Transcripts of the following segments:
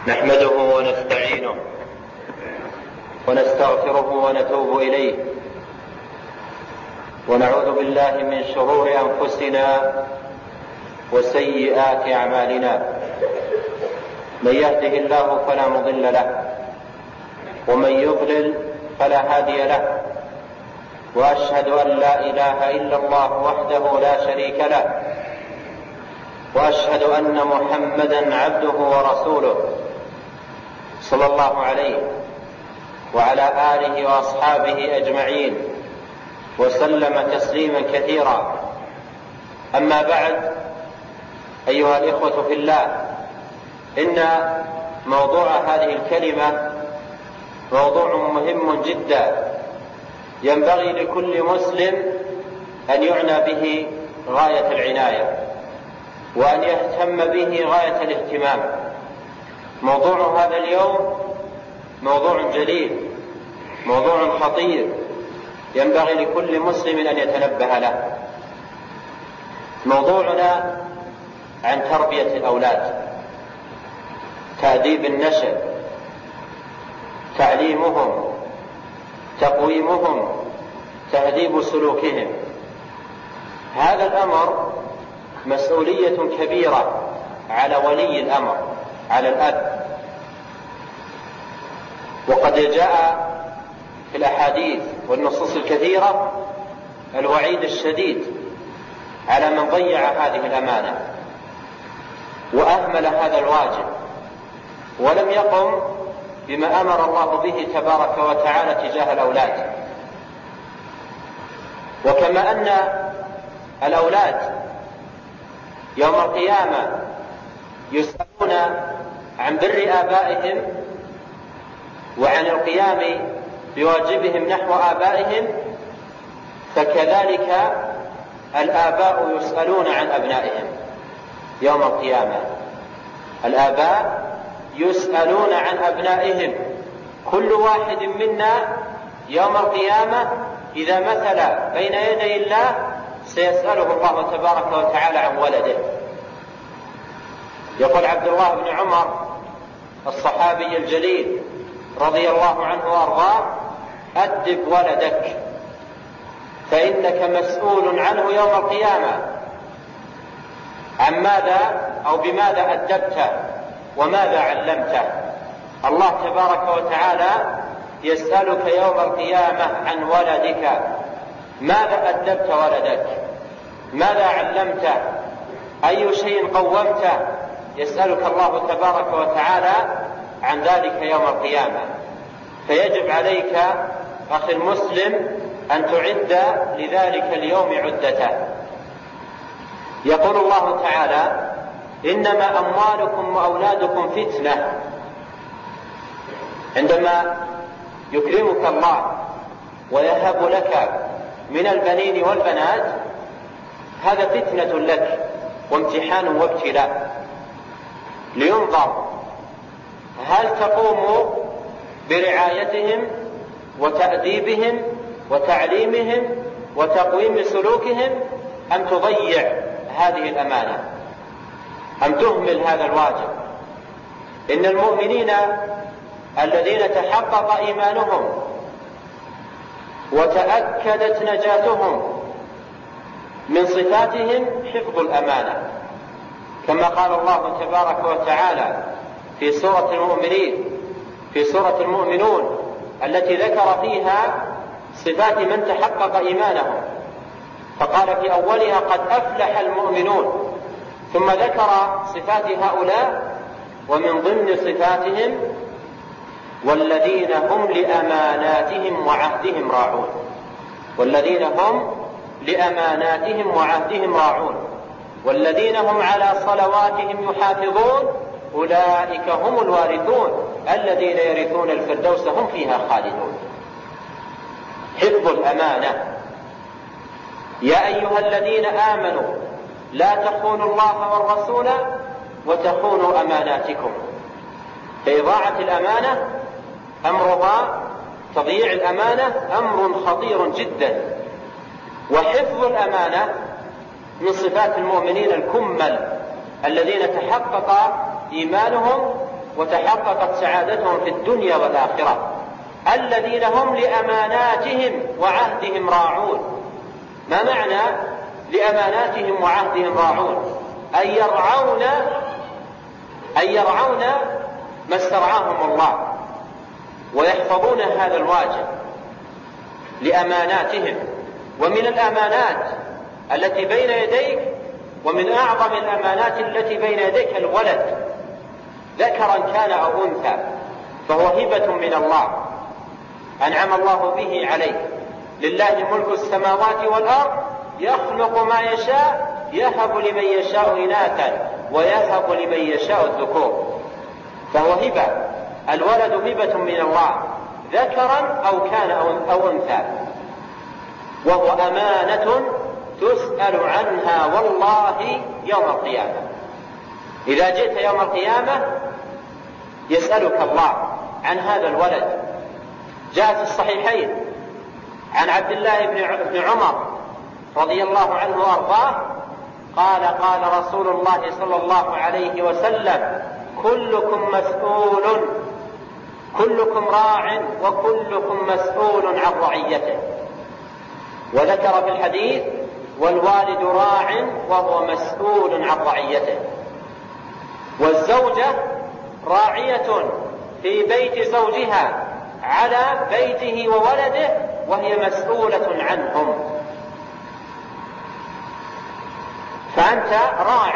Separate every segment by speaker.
Speaker 1: نحمده ونستعينه ونستغفره ونتوب إليه ونعوذ بالله من شرور أنفسنا وسيئات أعمالنا. من يهده الله فلا مضل له ومن يضلل فلا هادي له، وأشهد أن لا إله إلا الله وحده لا شريك له، وأشهد أن محمدا عبده ورسوله صلى الله عليه وعلى آله وأصحابه أجمعين وسلم تسليما كثيرا. أما بعد، أيها الإخوة في الله، إن موضوع هذه الكلمة موضوع مهم جدا، ينبغي لكل مسلم أن يعنى به غاية العناية وأن يهتم به غاية الاهتمام. موضوع هذا اليوم موضوع جليل، موضوع خطير، ينبغي لكل مسلم أن يتنبه له. موضوعنا عن تربية الأولاد، تأديب النشء، تعليمهم، تقويمهم، تهذيب سلوكهم. هذا الأمر مسؤولية كبيرة على ولي الأمر، على الأب. وقد جاء في الأحاديث والنصوص الكثيرة الوعيد الشديد على من ضيع هذه الأمانة وأهمل هذا الواجب ولم يقم بما أمر الله به تبارك وتعالى تجاه الأولاد. وكما أن الأولاد يوم القيامة يسألون عن بر آبائهم وعن القيام بواجبهم نحو آبائهم، فكذلك الآباء يسألون عن أبنائهم يوم القيامة. الآباء يسألون عن أبنائهم، كل واحد منا يوم القيامة إذا مثل بين يدي الله سيسأله الله تبارك وتعالى عن ولده. يقول عبد الله بن عمر الصحابي الجليل رضي الله عنه وارضاه: أدب ولدك فإنك مسؤول عنه يوم القيامة. عن ماذا أو بماذا أدبته وماذا علمته؟ الله تبارك وتعالى يسألك يوم القيامة عن ولدك، ماذا أدبت ولدك؟ ماذا علمته؟ أي شيء قومته؟ يسألك الله تبارك وتعالى عن ذلك يوم القيامة. فيجب عليك أخي المسلم أن تعد لذلك اليوم عدته. يقول الله تعالى: إنما أموالكم وأولادكم فتنة. عندما يكرمك الله ويهب لك من البنين والبنات، هذا فتنة لك وامتحان وابتلاء، لينظر هل تقوم برعايتهم وتأديبهم وتعليمهم وتقويم سلوكهم، أم تضيع هذه الأمانة، أم تهمل هذا الواجب. إن المؤمنين الذين تحقق إيمانهم وتأكدت نجاتهم من صفاتهم حفظ الأمانة، كما قال الله تبارك وتعالى في سورة المؤمنين، في سورة المؤمنون التي ذكر فيها صفات من تحقق إيمانهم، فقال في أولها: قد أفلح المؤمنون، ثم ذكر صفات هؤلاء ومن ضمن صفاتهم: والذين هم لأماناتهم وعهدهم راعون. والذين هم لأماناتهم وعهدهم راعون، والذين هم على صلواتهم يحافظون، أولئك هم الوارثون الذين يرثون الفردوس هم فيها خالدون. حفظ الأمانة. يا أيها الذين آمنوا لا تخونوا الله والرسول وتخونوا أماناتكم. فإضاعة الأمانة أمرها، تضييع الأمانة أمر خطير جدا. وحفظ الأمانة من صفات المؤمنين الكمل الذين تحقق إيمانهم وتحققت سعادتهم في الدنيا والآخرة. الذين هم لأماناتهم وعهدهم راعون. ما معنى لأماناتهم وعهدهم راعون؟ أن يرعون ما استرعاهم الله ويحفظون هذا الواجب لأماناتهم. ومن الأمانات التي بين يديك، ومن أعظم الأمانات التي بين يديك الولد، ذكرا كان أو أنثى، فهو هبة من الله أنعم الله به عليك. لله ملك السماوات والأرض يخلق ما يشاء يهب لمن يشاء إناثا ويهب لمن يشاء الذكور، فهو هبة. الولد هبة من الله ذكرا أو كان أو أنثى، وهو أمانة تسأل عنها والله يوم القيامة. إذا جئت يوم القيامة يسألك الله عن هذا الولد. جاء في الصحيحين عن عبد الله بن عمر رضي الله عنه وارضاه قال: قال رسول الله صلى الله عليه وسلم: كلكم راع وكلكم مسؤول عن رعيته. وذكر في الحديث: والوالد راع وهو مسؤول عن رعيته. والزوجة راعية في بيت زوجها على بيته وولده وهي مسؤولة عنهم. فأنت راع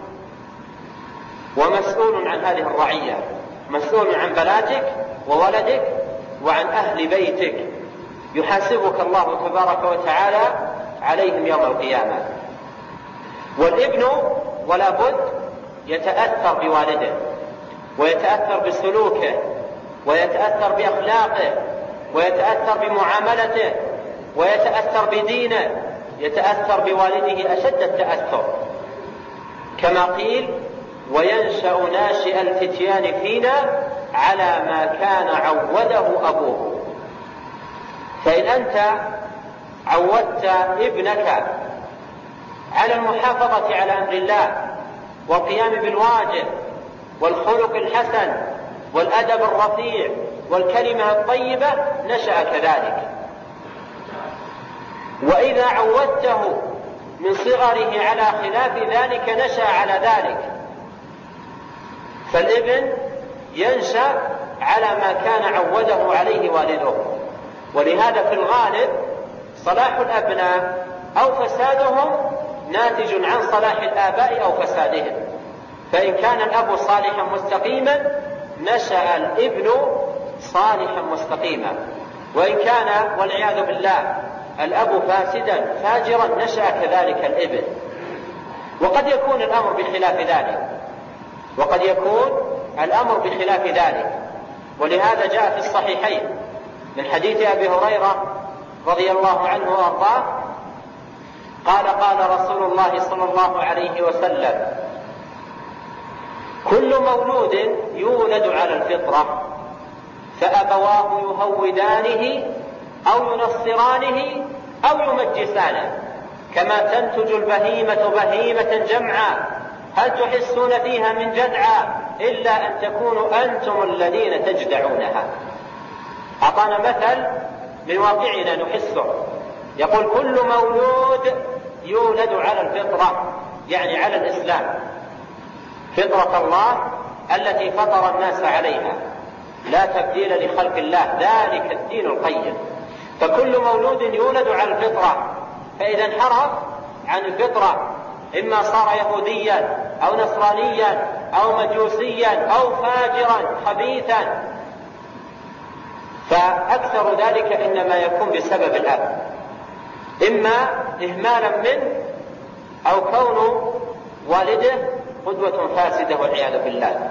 Speaker 1: ومسؤول عن هذه الرعية، مسؤول عن بناتك وولدك وعن أهل بيتك، يحاسبك الله تبارك وتعالى عليهم يوم القيامة. والابن ولا بد يتأثر بوالده، ويتأثر بسلوكه، ويتأثر بأخلاقه، ويتأثر بمعاملته، ويتأثر بدينه، يتأثر بوالده أشد التأثر، كما قيل: وينشأ ناشئ الفتيان فينا على ما كان عوده أبوه. فإن أنت عودت ابنك على المحافظة على أمر الله والقيام بالواجب والخلق الحسن والأدب الرفيع والكلمة الطيبة نشأ كذلك. وإذا عودته من صغره على خلاف ذلك نشأ على ذلك. فالابن ينشأ على ما كان عوده عليه والده. ولهذا في الغالب صلاح الأبناء أو فسادهم ناتج عن صلاح الآباء أو فسادهم. فإن كان الأب صالحا مستقيما نشأ الابن صالحا مستقيما، وإن كان والعياذ بالله الأب فاسدا فاجرا نشأ كذلك الابن. وقد يكون الأمر بخلاف ذلك، ولهذا جاء في الصحيحين من حديث أبي هريرة رضي الله عنه وارضاه قال: قال رسول الله صلى الله عليه وسلم: كل مولود يولد على الفطرة فأبواه يهودانه أو ينصرانه أو يمجسانه، كما تنتج البهيمة بهيمة جمعا هل تحسون فيها من جدعى إلا أن تكونوا أنتم الذين تجدعونها. أعطانا مثل من واقعنا نحسه، يقول: كل مولود يولد على الفطرة، يعني على الإسلام، فطرة الله التي فطر الناس عليها، لا تبديل لخلق الله، ذلك الدين القيم. فكل مولود يولد على الفطرة، فإذا انحرف عن الفطرة إما صار يهوديا أو نصرانيا أو مجوسيا أو فاجرا خبيثا، فأكثر ذلك إنما يكون بسبب الأب، إما إهمالا منه أو كون والده قدوة فاسدة والعياذ بالله.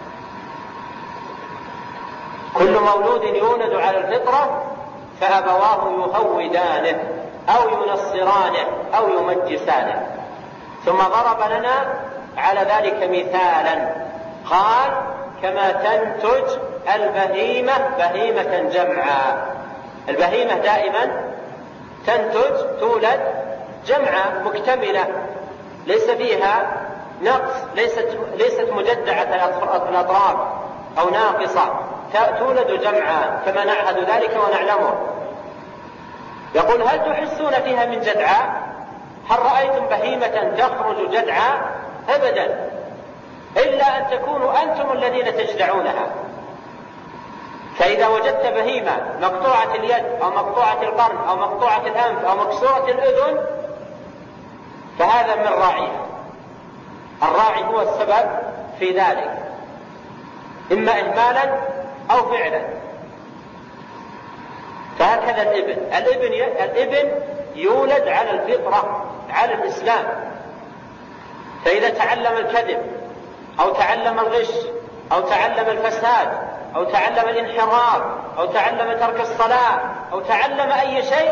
Speaker 1: كل مولود يولد على الفطرة فأبواه يهودانه أو ينصرانه أو يمجسانه. ثم ضرب لنا على ذلك مثالا قال: كما تنتج البهيمة بهيمة جمعا. البهيمة دائما تنتج تولد جمعا مكتملة ليس فيها نقص، ليست مجدعة الأطراف، أو ناقصة تولد جمعا كما نعهد ذلك ونعلمه. يقول هل تحسون فيها من جدعاء؟ هل رأيتم بهيمة تخرج جدعاء؟ أبدا، إلا أن تكونوا أنتم الذين تجدعونها. فإذا وجدت بهيمة مقطوعة اليد أو مقطوعة القرن أو مقطوعة الأنف أو مكسورة الأذن فهذا من راعيها. الراعي هو السبب في ذلك، إما إهمالا أو فعلا. فهكذا الابن يولد على الفطرة، على الإسلام. فإذا تعلم الكذب أو تعلم الغش أو تعلم الفساد أو تعلم الانحراف أو تعلم ترك الصلاة أو تعلم أي شيء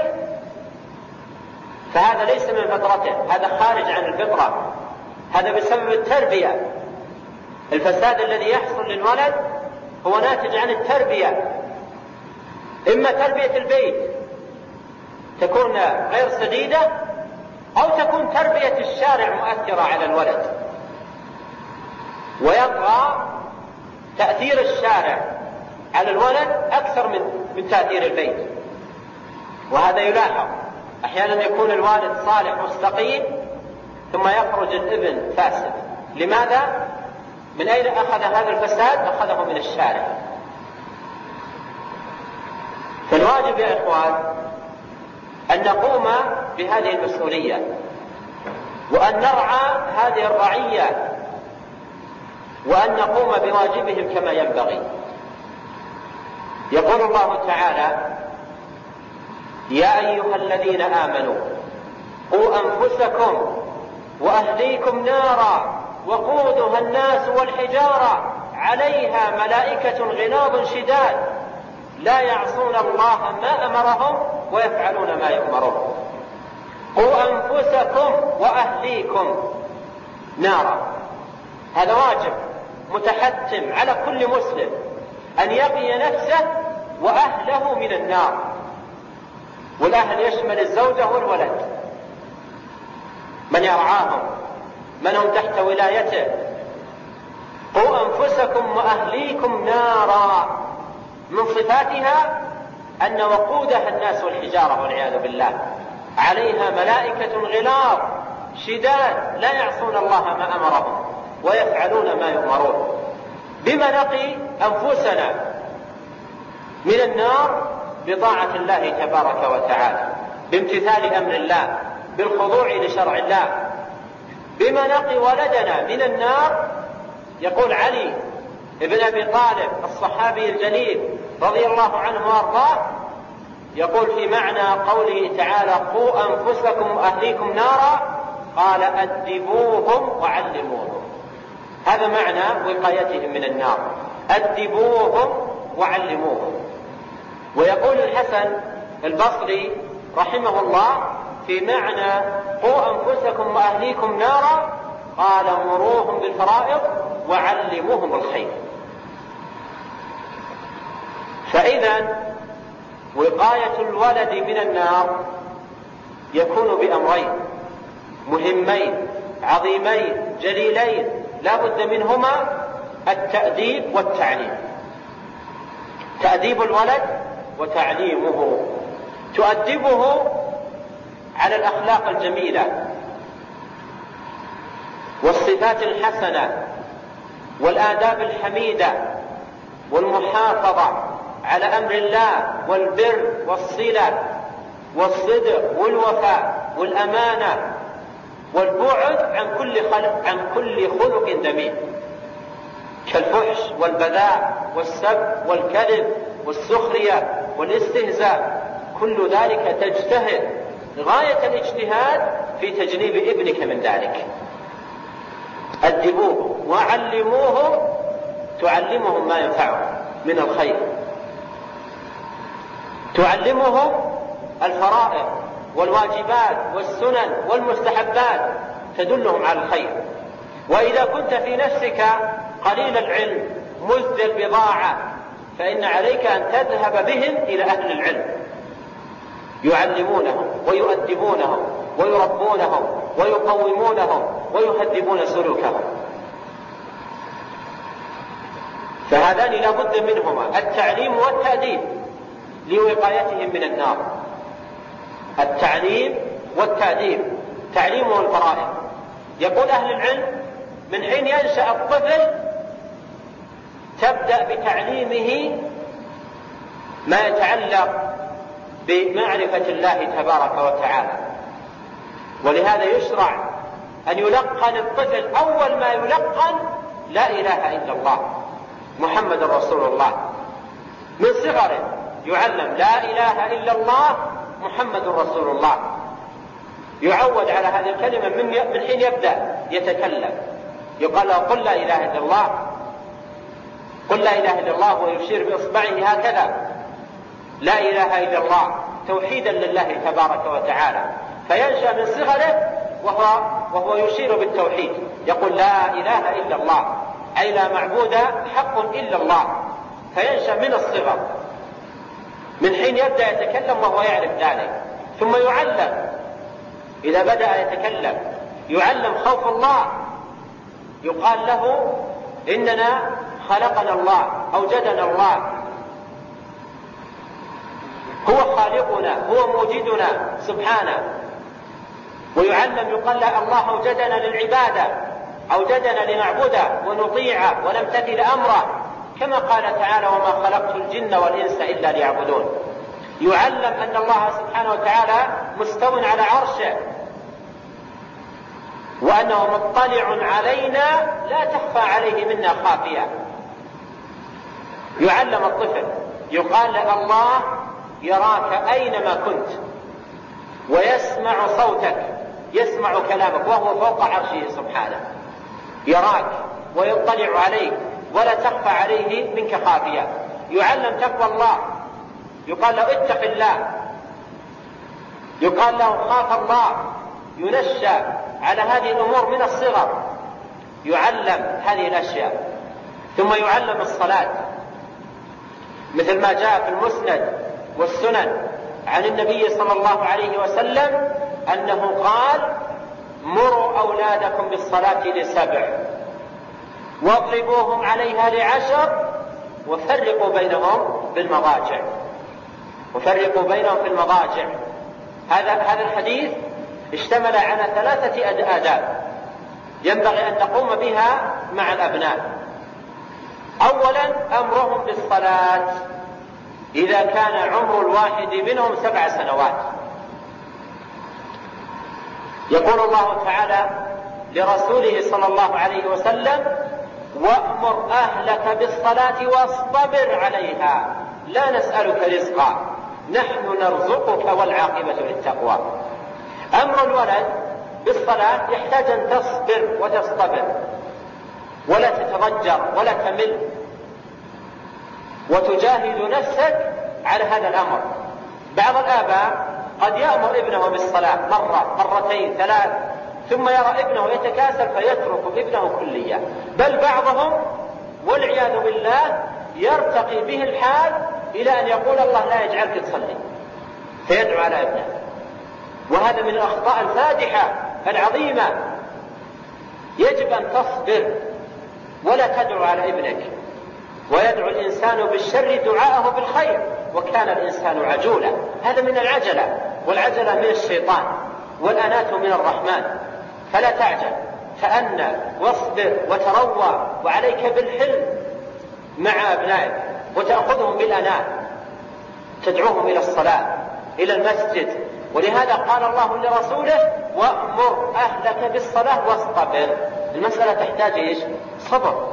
Speaker 1: فهذا ليس من فطرته، هذا خارج عن الفطرة، هذا بسبب التربية. الفساد الذي يحصل للولد هو ناتج عن التربية، إما تربية البيت تكون غير سديدة أو تكون تربية الشارع مؤثرة على الولد، ويطغى تأثير الشارع على الولد أكثر من تأثير البيت. وهذا يلاحظ، أحيانا يكون الوالد صالح مستقيم ثم يخرج الابن فاسد. لماذا؟ من أين أخذ هذا الفساد؟ أخذه من الشارع. فالواجب يا إخوان أن نقوم بهذه المسؤولية وأن نرعى هذه الرعية وأن نقوم بواجبهم كما ينبغي. يقول الله تعالى: يا أيها الذين آمنوا قوا أنفسكم وأهليكم نارا وقودها الناس والحجارة عليها ملائكة غلاظ شداد لا يعصون الله ما أمرهم ويفعلون ما يؤمرون. قوا أنفسكم وأهليكم نارا، هذا واجب متحتم على كل مسلم أن يقي نفسه وأهله من النار. والأهل يشمل الزوجة والولد، من يرعاهم، من هم تحت ولايته. قوا أنفسكم وأهليكم نارا، من صفاتها أن وقودها الناس والحجارة والعياذ بالله، عليها ملائكة غلاظ شداد لا يعصون الله ما أمرهم ويفعلون ما يؤمرون. بما نقي أنفسنا من النار؟ بطاعة الله تبارك وتعالى، بامتثال أمر الله، بالخضوع لشرع الله. بما نقي ولدنا من النار؟ يقول علي ابن أبي طالب الصحابي الجليل رضي الله عنه وارضاه، يقول في معنى قوله تعالى: قوا أنفسكم وأهليكم نارا، قال: أدبوهم وعلموهم. هذا معنى وقايتهم من النار، أدبوهم وعلموهم. ويقول الحسن البصري رحمه الله في معنى قوا أنفسكم وأهليكم نارا، قال: مروهم بالفرائض وعلموهم الخير. فإذا وقاية الولد من النار يكون بأمرين مهمين عظيمين جليلين لا بد منهما: التأديب والتعليم. تأديب الولد وتعليمه. تؤدبه على الأخلاق الجميلة والصفات الحسنة والآداب الحميدة والمحافظة على أمر الله والبر والصلة والصدق والوفاء والأمانة والبعد عن كل خلق ذميم كالفحش والبذاء والسب والكذب والسخرية والاستهزاء. كل ذلك تجتهد غاية الاجتهاد في تجنيب ابنك من ذلك. أدبوه وعلموه، تعلمهم ما ينفعهم من الخير، تعلمهم الفرائض والواجبات والسنن والمستحبات، تدلهم على الخير. وإذا كنت في نفسك قليل العلم مزد البضاعة فإن عليك أن تذهب بهم إلى أهل العلم، يعلمونهم ويؤدبونهم ويربونهم ويقومونهم ويهذبون سلوكهم. فهذان لا بد منهما، التعليم والتأديب لوقايتهم من النار. التعليم والتأديب، تعليمه الفرائض. يقول أهل العلم من حين ينشأ الطفل تبدأ بتعليمه ما يتعلق بمعرفة الله تبارك وتعالى، ولهذا يشرع أن يلقن الطفل أول ما يلقن لا إله إلا الله محمد رسول الله، من صغره يعلم لا إله إلا الله محمد رسول الله، يعود على هذه الكلمة من حين يبدأ يتكلم. يقال له قل لا إله إلا الله، قل لا إله إلا الله، ويشير بإصبعه هكذا لا إله إلا الله توحيدا لله تبارك وتعالى، فينشأ من صغره وهو يشير بالتوحيد، يقول لا إله إلا الله أي لا معبود حق إلا الله، فينشأ من الصغر من حين يبدأ يتكلم وهو يعرف ذلك. ثم يعلم إذا بدأ يتكلم يعلم خوف الله، يقال له إننا خلقنا الله، أوجدنا الله، هو خالقنا، هو موجدنا سبحانه. ويعلم يقال له الله أوجدنا للعبادة، أوجدنا لنعبده ونطيعه ونمتثل أمره، كما قال تعالى وما خلقت الجن والإنس إلا ليعبدون. يعلم أن الله سبحانه وتعالى مستو على عرشه، وأنه مطلع علينا لا تخفى عليه منا خافية. يعلم الطفل يقال له الله يراك أينما كنت ويسمع صوتك، يسمع كلامك وهو فوق عرشه سبحانه، يراك ويطلع عليك ولا تخفى عليه منك خافية. يعلم تقوى الله، يقال له اتق الله، يقال له خاف الله، ينشأ على هذه الأمور من الصغر، يعلم هذه الأشياء. ثم يعلم الصلاة، مثل ما جاء في المسند والسنن عن النبي صلى الله عليه وسلم أنه قال مروا أولادكم بالصلاة ل7 واضربوهم عليها ل10 وفرقوا بينهم بالمضاجع، وفرقوا بينهم في المضاجع. هذا الحديث اشتمل على 3 آداب ينبغي أن نقوم بها مع الأبناء. أولا أمرهم بالصلاة إذا كان عمر الواحد منهم 7 سنوات. يقول الله تعالى لرسوله صلى الله عليه وسلم وأمر أهلك بالصلاة واصطبر عليها لا نسألك رزقا نحن نرزقك والعاقبة للتقوى. أمر الولد بالصلاة يحتاج أن تصبر وتصطبر ولا تتضجر ولا تمل، وتجاهد نفسك على هذا الأمر. بعض الآباء قد يأمر ابنه بالصلاة مرة 2 3 ثم يرى ابنه يتكاسل فيترك ابنه كليا، بل بعضهم والعياذ بالله يرتقي به الحال إلى أن يقول الله لا يجعلك تصلي فيدعو على ابنه. وهذا من الأخطاء الفادحة العظيمة. يجب أن تصبر ولا تدعو على ابنك، ويدعو الإنسان بالشر دعاءه بالخير وكان الإنسان عجولا. هذا من العجلة، والعجلة من الشيطان والأنات من الرحمن. فلا تعجل، تأنى واصبر وتروى، وعليك بالحلم مع أبنائك وتأخذهم بالأناة، تدعوهم إلى الصلاة إلى المسجد. ولهذا قال الله لرسوله وأمر أهلك بالصلاة واصطبر. المسألة تحتاج إيش؟ صبر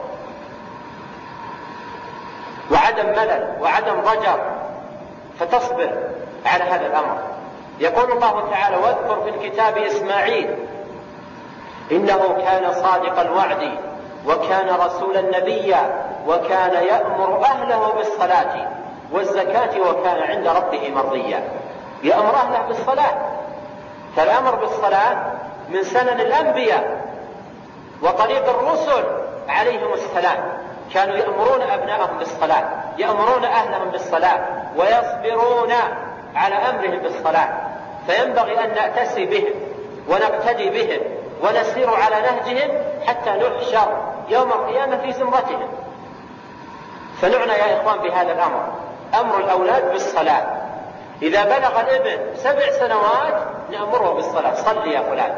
Speaker 1: وعدم ملل وعدم ضجر، فتصبر على هذا الأمر. يقول الله تعالى واذكر في الكتاب إسماعيل إنه كان صادق الوعد وكان رسولا نبيا وكان يأمر أهله بالصلاة والزكاة وكان عند ربه مرضيا. يأمر أهله بالصلاة، فالأمر بالصلاة من سنن الأنبياء وطريق الرسل عليهم السلام. كانوا يأمرون أبنائهم بالصلاة، يأمرون أهلهم بالصلاة، ويصبرون على أمرهم بالصلاة. فينبغي أن نأتسي بهم ونقتدي بهم ونسير على نهجهم حتى نحشر يوم القيامة في زمرتهم. فنعنى يا إخوان بهذا الأمر، أمر الأولاد بالصلاة. إذا بلغ الابن 7 سنوات نأمره بالصلاة، صل يا فلان،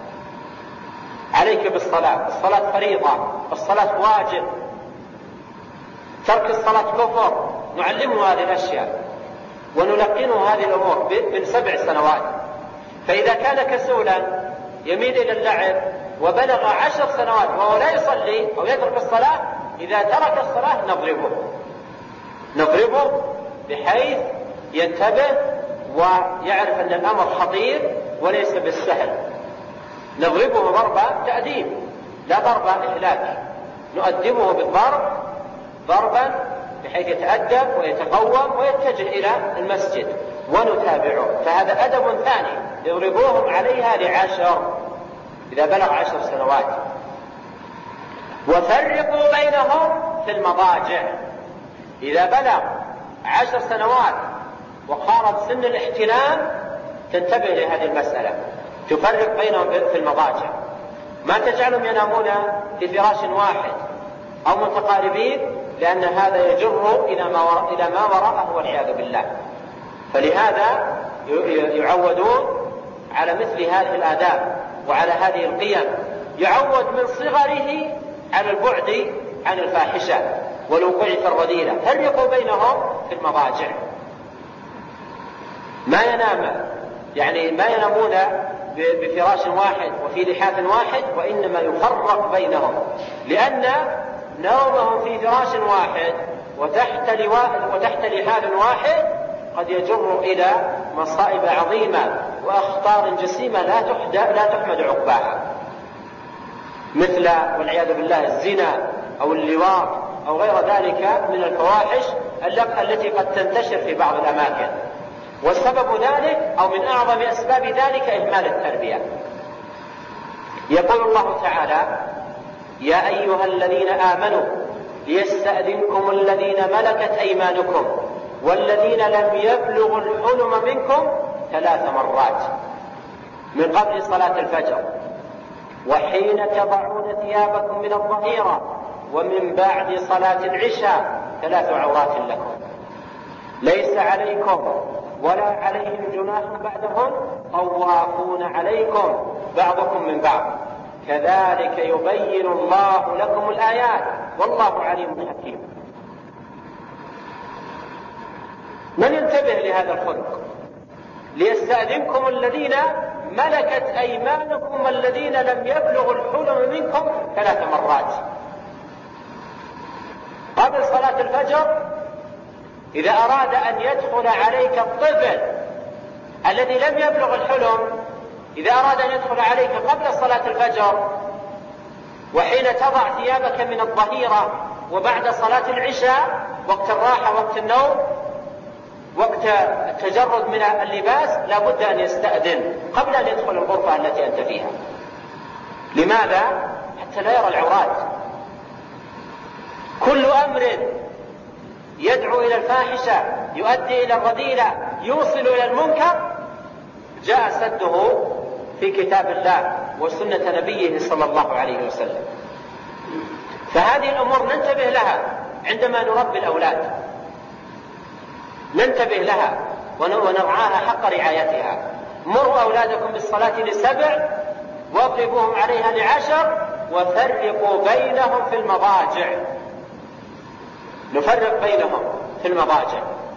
Speaker 1: عليك بالصلاة، الصلاة فريضة، الصلاة واجب، ترك الصلاة كفر، نعلمه هذه الأشياء ونلقنه هذه الأمور من 7 سنوات. فإذا كان كسولا يميل إلى اللعب وبلغ 10 سنوات وهو لا يصلي أو يترك الصلاة، إذا ترك الصلاة نضربه بحيث ينتبه ويعرف أن الأمر خطير وليس بالسهل. نضربه ضربة تأديب لا ضربة إهلاك، نؤدبه بالضرب ضربا بحيث يتأدب ويتقوم ويتجه إلى المسجد ونتابعه. فهذا أدب ثاني يضربوهم عليها ل10 إذا بلغ 10 سنوات. وفرقوا بينهم في المضاجع، إذا بلغ 10 سنوات وقارب سن الاحتلام تنتبه لهذه المسألة، تفرق بينهم في المضاجع، ما تجعلهم ينامون في فراش واحد أو متقاربين، لأن هذا يجر إلى ما وراءه والعياذ بالله. فلهذا يعودون على مثل هذه الآداب وعلى هذه القيم، يعود من صغره على البعد عن الفاحشة والوقوع في الرذيلة. فرقوا بينهم في المضاجع، ما ينامون بفراش واحد وفي لحاف واحد، وإنما يفرق بينهم، لأن نومهم في فراش واحد وتحت لحاف واحد قد يجر إلى مصائب عظيمة وأخطار جسيمة لا تحمد عقباها، مثل والعياذ بالله الزنا أو اللواط أو غير ذلك من الفواحش التي قد تنتشر في بعض الأماكن. والسبب ذلك أو من أعظم أسباب ذلك إهمال التربية. يقول الله تعالى: يا أيها الذين آمنوا ليستأذنكم الذين ملكت أيمانكم والذين لم يبلغوا الحلم منكم 3 مرات من قبل صلاة الفجر وحين تضعون ثيابكم من الظهيرة ومن بعد صلاة العشاء 3 عورات لكم ليس عليكم ولا عليهم جناح بعدهم طوافون عليكم بعضكم من بعض كذلك يبين الله لكم الآيات والله عليم حكيم. من ينتبه لهذا الخلق؟ ليستأذنكم الذين ملكت أيمانكم والذين لم يبلغوا الحلم منكم 3 مرات قبل صلاة الفجر. إذا أراد أن يدخل عليك الطفل الذي لم يبلغ الحلم، إذا أراد أن يدخل عليك قبل صلاة الفجر وحين تضع ثيابك من الظهيرة وبعد صلاة العشاء، وقت الراحة وقت النوم وقت التجرد من اللباس، لا بد أن يستأذن قبل أن يدخل الغرفة التي أنت فيها. لماذا؟ حتى لا يرى العورات. كل أمر يدعو إلى الفاحشة يؤدي إلى الرذيلة يوصل إلى المنكر جاء سده في كتاب الله وسنة نبيه صلى الله عليه وسلم. فهذه الأمور ننتبه لها عندما نربي الأولاد، ننتبه لها ونرعاها حق رعايتها. مروا أولادكم بالصلاة ل7 واضربوهم عليها ل10 وفرقوا بينهم في المضاجع. نفرق بينهم في المضاجع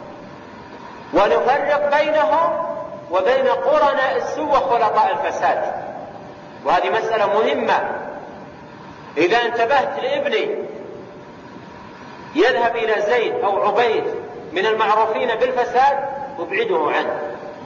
Speaker 1: ونفرق بينهم وبين قرناء السوء وخلطاء الفساد. وهذه مسألة مهمة. إذا انتبهت لابني يذهب إلى زيد أو عبيد من المعروفين بالفساد أبعده عنه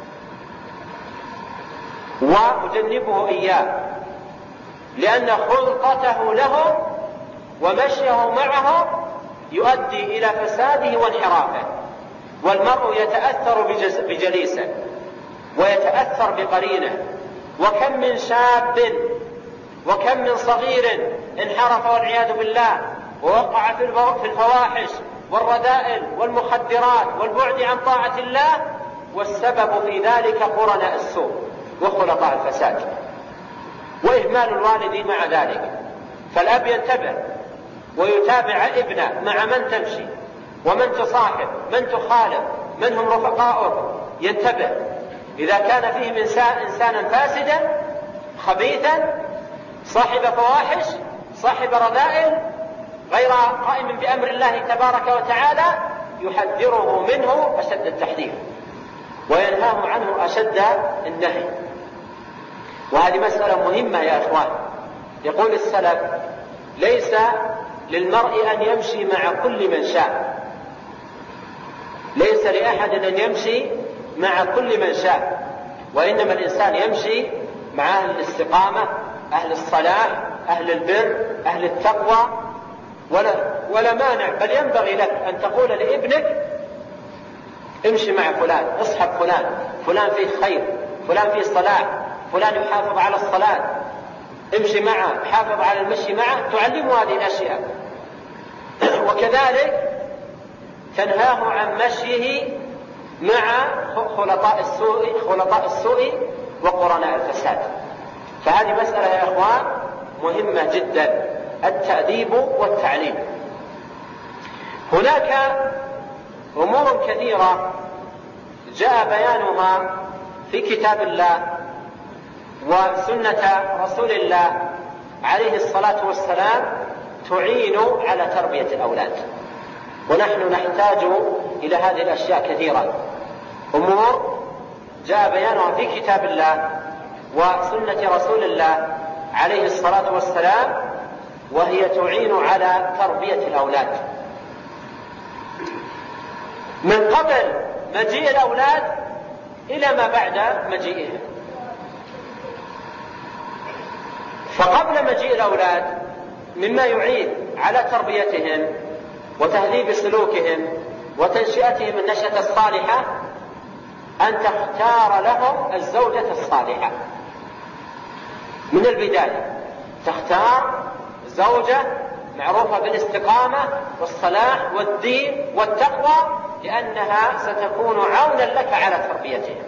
Speaker 1: وأجنبه إياه، لأن خلطته لهم ومشيه معهم يؤدي إلى فساده وانحرافه. والمرء يتأثر بجليسه ويتأثر بقرينه. وكم من شاب وكم من صغير انحرف والعياذ بالله ووقع في الفواحش والرذائل والمخدرات والبعد عن طاعة الله، والسبب في ذلك قرناء السوء وخلطاء الفساد وإهمال الوالد مع ذلك. فالأب ينتبه ويتابع ابنه مع من تمشي، ومن تصاحب، من تخالف، من هم رفقاؤك. ينتبه، إذا كان فيهم إنسانا فاسدا خبيثا صاحب فواحش صاحب رذائل غير قائم بأمر الله تبارك وتعالى، يحذره منه أشد التحذير وينهاه عنه أشد النهي. وهذه مسألة مهمة يا إخوان. يقول السلف: ليس للمرء أن يمشي مع كل من شاء، ليس لأحد أن يمشي مع كل من شاء، وإنما الإنسان يمشي مع أهل الاستقامة، أهل الصلاح، أهل البر، أهل التقوى. ولا مانع، بل ينبغي لك أن تقول لابنك: امشي مع فلان، اصحب فلان، فلان فيه خير، فلان فيه صلاح، فلان يحافظ على الصلاة، امشي معه، حافظ على المشي معه، تعلمه هذه الأشياء. وكذلك تنهاه عن مشيه مع خلطاء السوء وقرناء الفساد. فهذه مسألة يا إخوان مهمة جدا، التأديب والتعليم. هناك أمور كثيرة جاء بيانها في كتاب الله وسنة رسول الله عليه الصلاة والسلام تعين على تربية الأولاد، ونحن نحتاج إلى هذه الأشياء كثيرا. أمور جاء بيانها في كتاب الله وسنة رسول الله عليه الصلاة والسلام، وهي تعين على تربية الأولاد من قبل مجيء الأولاد إلى ما بعد مجيئهم. فقبل مجيء الأولاد مما يعين على تربيتهم وتهذيب سلوكهم وتنشئتهم النشأة الصالحة أن تختار لهم الزوجة الصالحة من البداية. تختار زوجة معروفة بالاستقامة والصلاح والدين والتقوى، لأنها ستكون عونا لك على تربيتهم.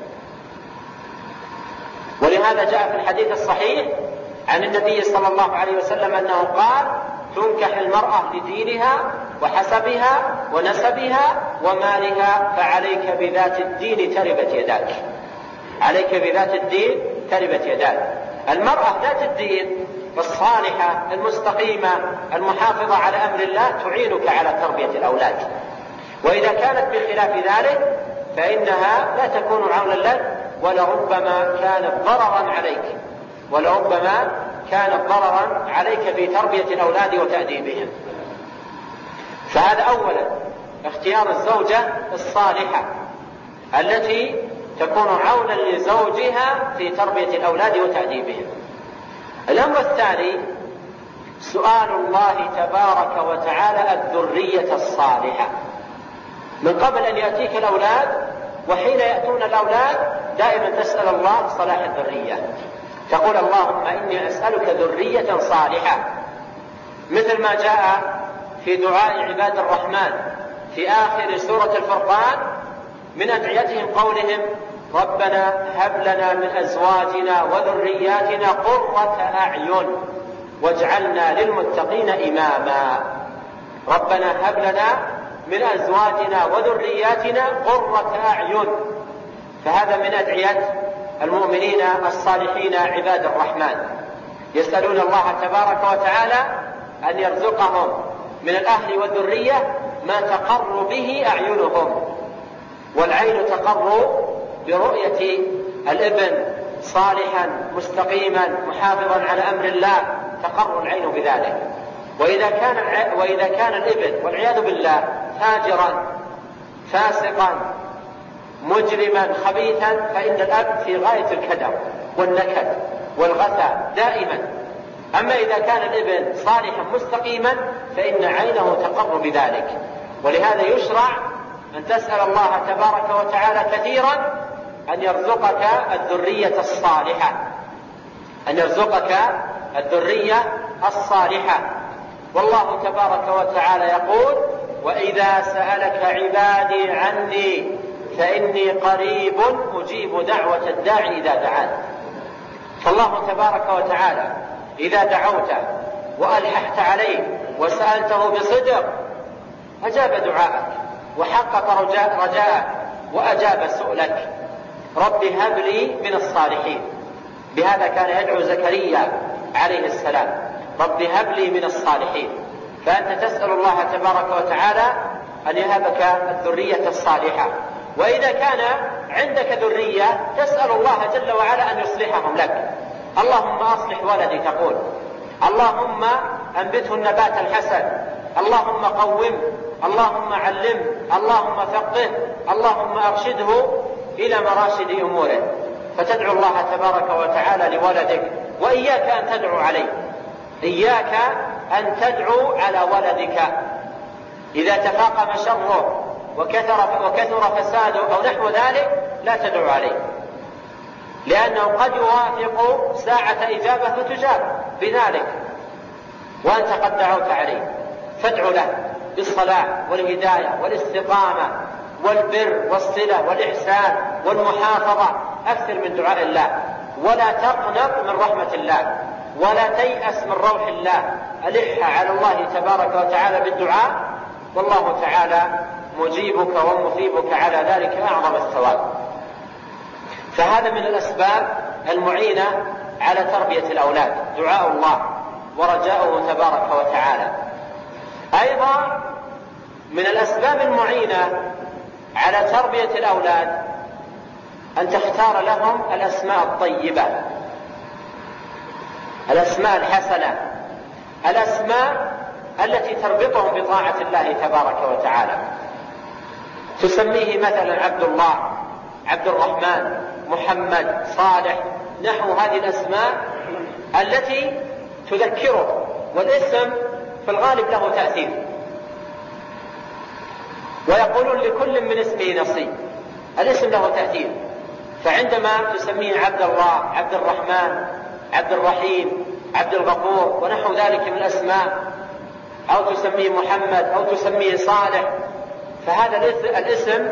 Speaker 1: ولهذا جاء في الحديث الصحيح عن النبي صلى الله عليه وسلم أنه قال: تنكح المرأة لدينها وحسبها ونسبها ومالها، فعليك بذات الدين تربت يداك. عليك بذات الدين تربت يداك. المرأة ذات الدين الصالحة المستقيمة المحافظة على أمر الله تعينك على تربية الأولاد. وإذا كانت بخلاف ذلك فإنها لا تكون عونا لك، ولربما كانت ضررا عليك، ولربما كانت ضررا عليك في تربية الأولاد وتأديبهم. فهذا أولا اختيار الزوجة الصالحة التي تكون عونا لزوجها في تربية الأولاد وتأديبهم. الأمر الثاني سؤال الله تبارك وتعالى الذرية الصالحة من قبل أن يأتيك الأولاد. وحين يأتون الأولاد دائما تسأل الله صلاح الذرية، تقول: اللهم إني أسألك ذرية صالحة، مثل ما جاء في دعاء عباد الرحمن في آخر سورة الفرقان من أدعيتهم قولهم: ربنا هب لنا من أزواجنا وذرياتنا قرة أعين واجعلنا للمتقين إماما. ربنا هب لنا من أزواجنا وذرياتنا قرة أعين. فهذا من أدعية المؤمنين الصالحين عباد الرحمن، يسألون الله تبارك وتعالى أن يرزقهم من الأهل والذرية ما تقر به أعينهم. والعين تقر برؤية الابن صالحا مستقيما محافظا على أمر الله، تقر العين بذلك. وإذا كان الابن والعياذ بالله فاجرا فاسقا مجرما خبيثا فإن الأب في غاية الكدر والنكد والغثاء دائما. أما إذا كان الابن صالحا مستقيما فإن عينه تقر بذلك. ولهذا يشرع أن تسأل الله تبارك وتعالى كثيرا أن يرزقك الذرية الصالحة، أن يرزقك الذرية الصالحة. والله تبارك وتعالى يقول: وإذا سألك عبادي عني فإني قريب أجيب دعوة الداعي إذا دعان. فالله تبارك وتعالى إذا دعوته وألححت عليه وسألته بصدق أجاب دعاءك. وحقق رجاءك وأجاب سؤلك. رب هب لي من الصالحين. بهذا كان يدعو زكريا عليه السلام، رب هب لي من الصالحين. فأنت تسأل الله تبارك وتعالى أن يهبك الذرية الصالحة، وإذا كان عندك ذرية تسأل الله جل وعلا أن يصلحهم لك. اللهم أصلح ولدي تقول، اللهم أنبته النبات الحسن، اللهم قوم، اللهم علم، اللهم فقه، اللهم أرشده إلى مراشد أموره. فتدعو الله تبارك وتعالى لولدك، وإياك أن تدعو عليه، إياك أن تدعو على ولدك. إذا تفاقم شره وكثر فساده أو نحو ذلك لا تدعو عليه، لأنه قد يوافق ساعة إجابة فتجاب بذلك وأنت قد دعوت عليه. فادعو له بالصلاح والهداية والاستقامة والبر والصلة والإحسان والمحافظة. أكثر من دعاء الله، ولا تقنط من رحمة الله، ولا تيأس من روح الله. ألح على الله تبارك وتعالى بالدعاء، والله تعالى مجيبك ومثيبك على ذلك أعظم الثواب. فهذا من الأسباب المعينة على تربية الأولاد، دعاء الله ورجاؤه تبارك وتعالى. أيضا من الأسباب المعينة على تربية الأولاد أن تختار لهم الأسماء الطيبة، الأسماء الحسنة، الأسماء التي تربطهم بطاعة الله تبارك وتعالى. تسميه مثلا عبد الله، عبد الرحمن، محمد، صالح، نحو هذه الأسماء التي تذكره. والاسم في الغالب له تأثير، ويقولون لكل من اسمه نصيب. الاسم له تأثير، فعندما تسميه عبد الله، عبد الرحمن، عبد الرحيم، عبد الغفور ونحو ذلك من الأسماء، أو تسميه محمد أو تسميه صالح، فهذا الاسم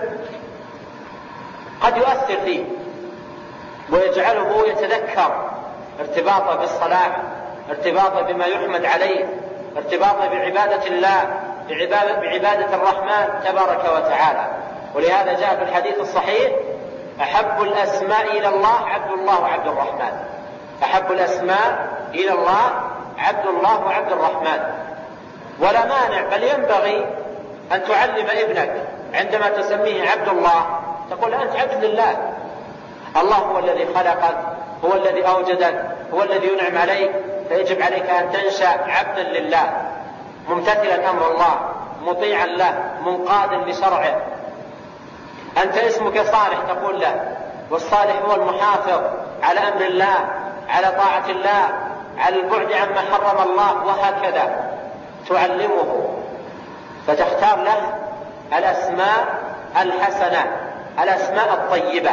Speaker 1: قد يؤثر فيه ويجعله يتذكر ارتباطه بالصلاح، ارتباطه بما يحمد عليه، ارتباطه بعبادة الله، بعبادة الرحمن تبارك وتعالى. ولهذا جاء في الحديث الصحيح: أحب الأسماء إلى الله عبد الله وعبد الرحمن. أحب الأسماء إلى الله عبد الله وعبد الرحمن. ولا مانع، بل ينبغي أن تعلم ابنك عندما تسميه عبد الله تقول أنت عبد لله. الله هو الذي خلقك، هو الذي أوجدك، هو الذي ينعم عليك، فيجب عليك أن تنشأ عبدا لله، ممتثلا أمر الله، مطيعا له، منقادا لشرعه. أنت اسمك صالح تقول له، والصالح هو المحافظ على أمر الله، على طاعة الله، على البعد عما حرم الله، وهكذا تعلمه. فتختار له الأسماء الحسنة، الأسماء الطيبة.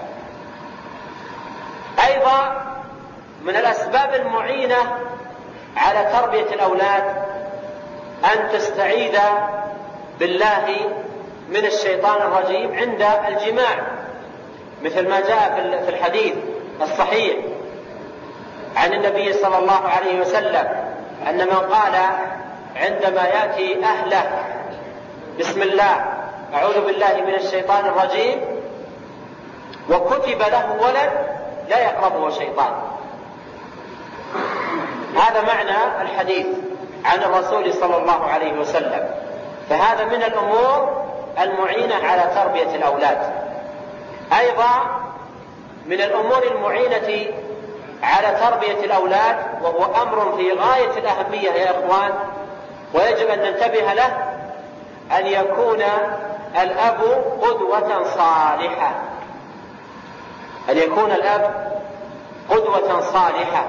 Speaker 1: أيضا من الأسباب المعينة على تربية الأولاد أن تستعيذ بالله من الشيطان الرجيم عند الجماع، مثل ما جاء في الحديث الصحيح عن النبي صلى الله عليه وسلم أن من قال عندما يأتي أهله: بسم الله، أعوذ بالله من الشيطان الرجيم، وكتب له ولد لا يقربه شيطان. هذا معنى الحديث عن الرسول صلى الله عليه وسلم. فهذا من الأمور المعينة على تربية الأولاد. أيضا من الأمور المعينة على تربية الأولاد، وهو أمر في غاية الأهمية يا إخوان، ويجب أن ننتبه له، أن يكون الأب قدوة صالحة. أن يكون الأب قدوة صالحة.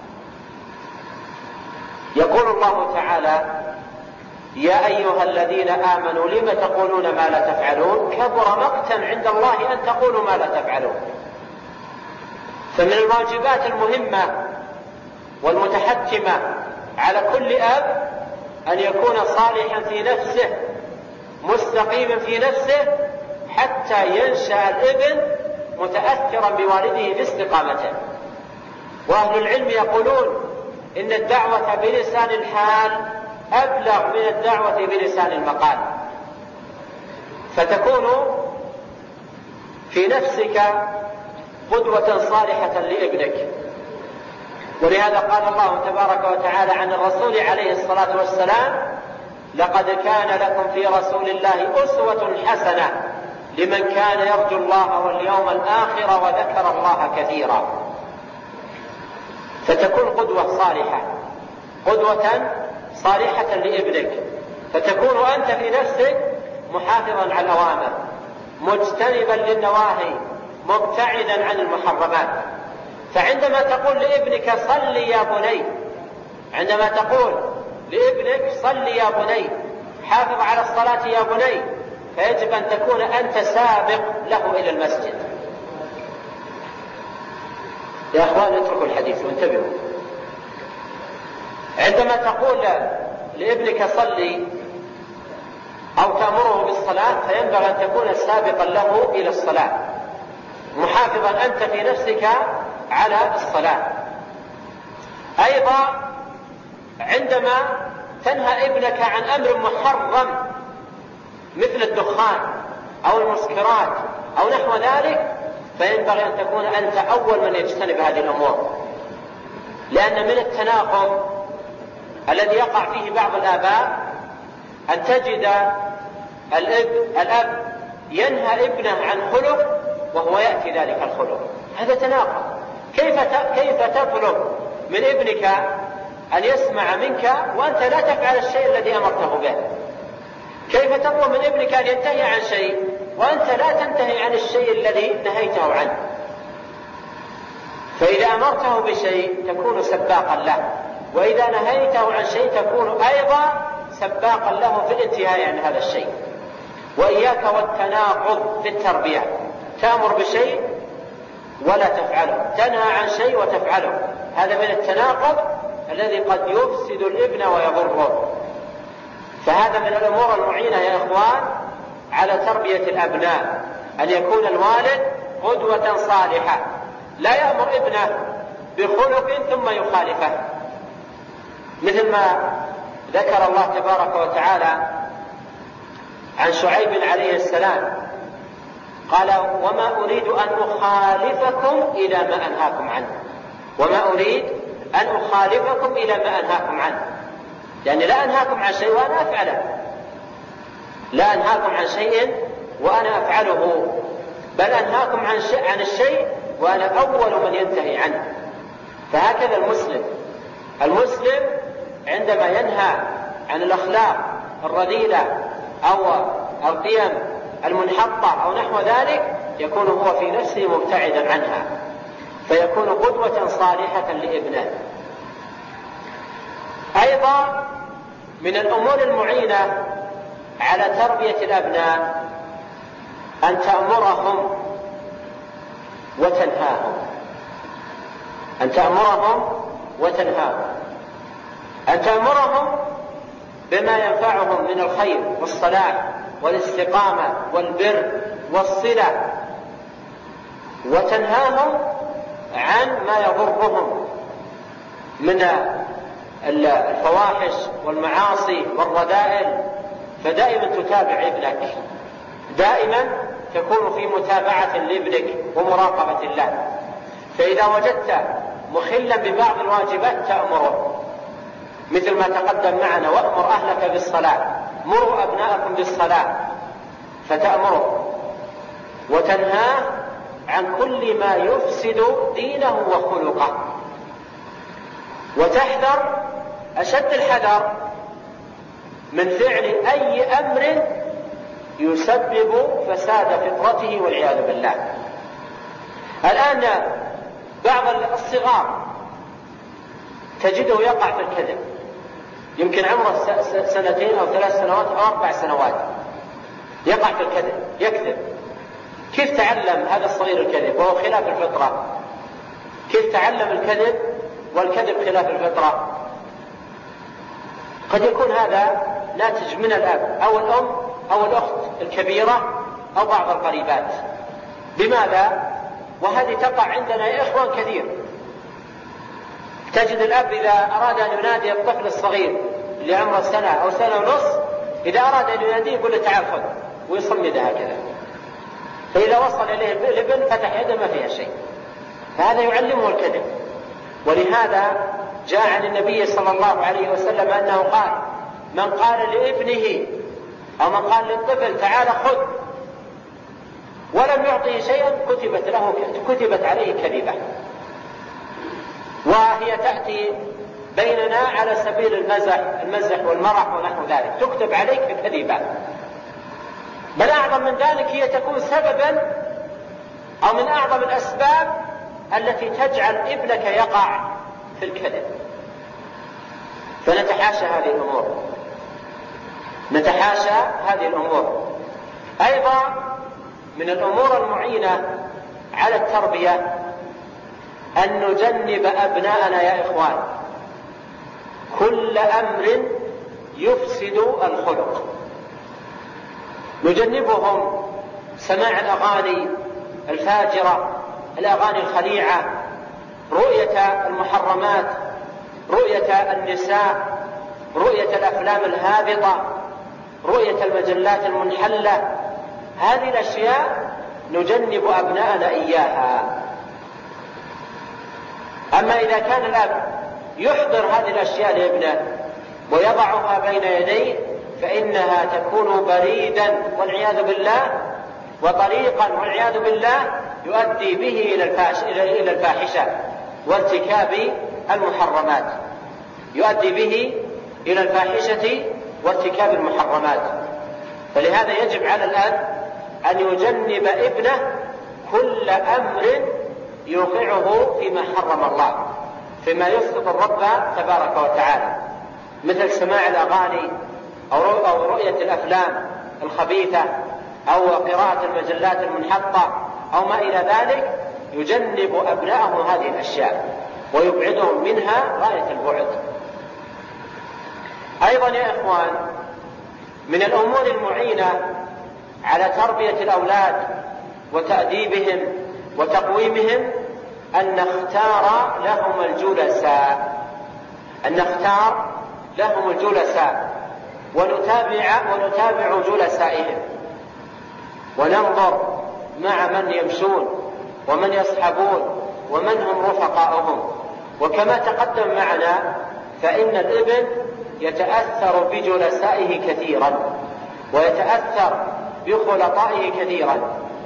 Speaker 1: يقول الله تعالى: يا أيها الذين آمنوا لم تقولون ما لا تفعلون، كبر مقتا عند الله أن تقولوا ما لا تفعلون. فمن الواجبات المهمة والمتحتمة على كل أب أن يكون صالحا في نفسه، مستقيما في نفسه، حتى ينشأ الابن متأثرا بوالده باستقامته. وأهل العلم يقولون إن الدعوة بلسان الحال أبلغ من الدعوة بلسان المقال. فتكون في نفسك قدوة صالحة لابنك. ولهذا قال الله تبارك وتعالى عن الرسول عليه الصلاة والسلام: لقد كان لكم في رسول الله أسوة حسنة لمن كان يرجو الله واليوم الآخر وذكر الله كثيرا. فتكون قدوة صالحة لابنك، فتكون أنت في نفسك محافظا على الأوامر، مجتنبا للنواهي، مبتعدا عن المحرمات. فعندما تقول لابنك صل يا بني، عندما تقول لابنك صل يا بني، حافظ على الصلاة يا بني، فيجب أن تكون أنت سابق له إلى المسجد. يا أخوان اتركوا الحديث وانتبهوا. عندما تقول لابنك صلي أو تأمره بالصلاة فينبغي أن تكون سابقا له إلى الصلاة، محافظا أنت في نفسك على الصلاة. أيضا عندما تنهى ابنك عن أمر محرم مثل الدخان أو المسكرات أو نحو ذلك، فينبغي أن تكون أنت أول من يجتنب هذه الأمور، لأن من التناقض الذي يقع فيه بعض الآباء أن تجد الأب ينهى ابنه عن خلق وهو يأتي ذلك الخلق. هذا تناقض. كيف تطلب من ابنك أن يسمع منك وأنت لا تفعل الشيء الذي أمرته به؟ كيف تطلب من ابنك أن ينتهي عن شيء وأنت لا تنتهي عن الشيء الذي نهيته عنه؟ فإذا أمرته بشيء تكون سباقا له، وإذا نهيته عن شيء تكون أيضا سباقا له في الانتهاء عن هذا الشيء. وإياك والتناقض في التربية، تأمر بشيء ولا تفعله، تنهى عن شيء وتفعله. هذا من التناقض الذي قد يفسد الابن ويضره. فهذا من الأمور المعينة يا إخوان على تربية الأبناء، أن يكون الوالد قدوة صالحة، لا يأمر ابنه بخلق ثم يخالفه، مثل ما ذكر الله تبارك وتعالى عن شعيب عليه السلام، قال: وما أريد أن أخالفكم إلى ما أنهاكم عنه. وما أريد أن أخالفكم إلى ما أنهاكم عنه، يعني لا أنهاكم عن شيء وأنا أفعله، لا أنهاكم عن شيء وأنا أفعله، بل أنهاكم عن الشيء وأنا أول من ينتهي عنه. فهكذا المسلم عندما ينهى عن الأخلاق الرذيلة أو القيم المنحطة أو نحو ذلك يكون هو في نفسه مبتعدا عنها، فيكون قدوة صالحة لابنه. أيضا من الأمور المعينة على تربية الأبناء أن تأمرهم وتنهاهم، أن تأمرهم وتنهاهم، أن تأمرهم بما ينفعهم من الخير والصلاح والاستقامة والبر والصلة، وتنهاهم عن ما يضرهم من الفواحش والمعاصي والرذائل. فدائما تتابع ابنك، دائما تكون في متابعة لابنك ومراقبة له. فإذا وجدت مخلا ببعض الواجبات تأمره، مثل ما تقدم معنا: وأمر أهلك بالصلاة، مروا أبناءكم بالصلاة، فتأمره وتنهاه عن كل ما يفسد دينه وخلقه، وتحذر أشد الحذر من فعل أي أمر يسبب فساد فطرته والعياذ بالله. الآن بعض الصغار تجده يقع في الكذب، يمكن عمره 2 أو 3 سنوات أو 4 سنوات يقع في الكذب، يكذب. كيف تعلم هذا الصغير الكذب وهو خلاف الفطرة؟ كيف تعلم الكذب والكذب خلاف الفطرة؟ قد يكون هذا ناتج من الأب أو الأم أو الأخت الكبيرة أو بعض القريبات. لماذا؟ وهذه تقع عندنا يا إخوان كثير. تجد الأب إذا أراد أن ينادي الطفل الصغير اللي عمره 1 أو 1.5 سنة، إذا أراد أن يناديه يقول له: تعال خذ
Speaker 2: ويصمدها هكذا، فإذا وصل إليه الابن فتح يده ما فيها شيء، فهذا يعلمه الكذب. ولهذا جاء عن النبي صلى الله عليه وسلم أنه قال: من قال لابنه أو من قال للطفل تعال خذ ولم يعطيه شيئا كتبت عليه كذبة، وهي تأتي بيننا على سبيل المزح والمرح ونحو ذلك، تكتب عليك بكذبة. بل أعظم من ذلك هي تكون سببا أو من أعظم الأسباب التي تجعل ابنك يقع في الكذب. فنتحاشى هذه الأمور، نتحاشى هذه الأمور. أيضا من الأمور المعينة على التربية أن نجنب أبناءنا يا إخوان كل أمر يفسد الخلق. نجنبهم سماع الأغاني الفاجرة، الأغاني الخليعة، رؤية المحرمات، رؤية النساء، رؤية الأفلام الهابطة، رؤية المجلات المنحلة. هذه الأشياء نجنب أبناءنا إياها. أما إذا كان الأب يحضر هذه الأشياء لابنه ويضعها بين يديه فإنها تكون بريدا والعياذ بالله، وطريقا والعياذ بالله يؤدي به إلى الفاحشة وارتكاب المحرمات، يؤدي به إلى الفاحشة وارتكاب المحرمات. فلهذا يجب على الأب أن يجنب ابنه كل أمر يوقعه فيما حرم الله، فيما يسقط الرب تبارك وتعالى، مثل سماع الأغاني أو رؤية الأفلام الخبيثة أو قراءة المجلات المنحطة أو ما إلى ذلك. يجنب أبنائه هذه الأشياء ويبعدهم منها غاية البعد. أيضا يا إخوان من الأمور المعينة على تربية الأولاد وتأديبهم وتقويمهم أن نختار لهم الجلساء ونتابع جلسائهم، وننظر مع من يمشون ومن يصحبون ومن هم رفقاؤهم. وكما تقدم معنا فإن الابن يتأثر بجلسائه كثيرا ويتأثر بخلطائه كثيرا،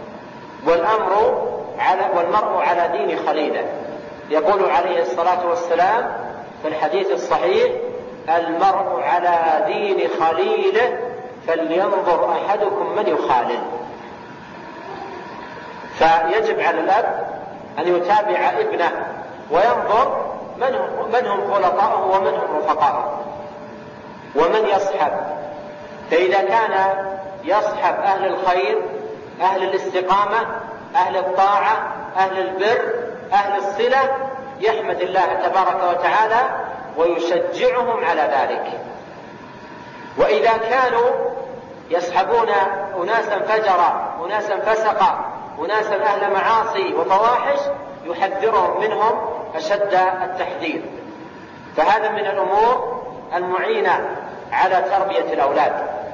Speaker 2: والمرء على دين خليله. يقول عليه الصلاة والسلام في الحديث الصحيح: المرء على دين خليله فلينظر أحدكم من يخالل. فيجب على الأب أن يتابع ابنه وينظر من هم خلطاؤه ومن هم رفقاؤه ومن يصحب. فإذا كان يصحب أهل الخير، أهل الاستقامة، أهل الطاعة، أهل البر، أهل الصلة، يحمد الله تبارك وتعالى ويشجعهم على ذلك. وإذا كانوا يصحبون أناسا فجرا، أناسا فسقا، أناسا أهل معاصي وفواحش، يحذرهم منهم أشد التحذير. فهذا من الأمور المعينة على تربية الأولاد.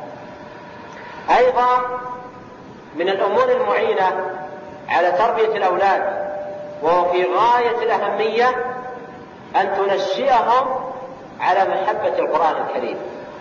Speaker 2: أيضا من الأمور المعينة على تربية الأولاد وهو في غاية الأهمية أن تنشئهم على محبة القرآن الكريم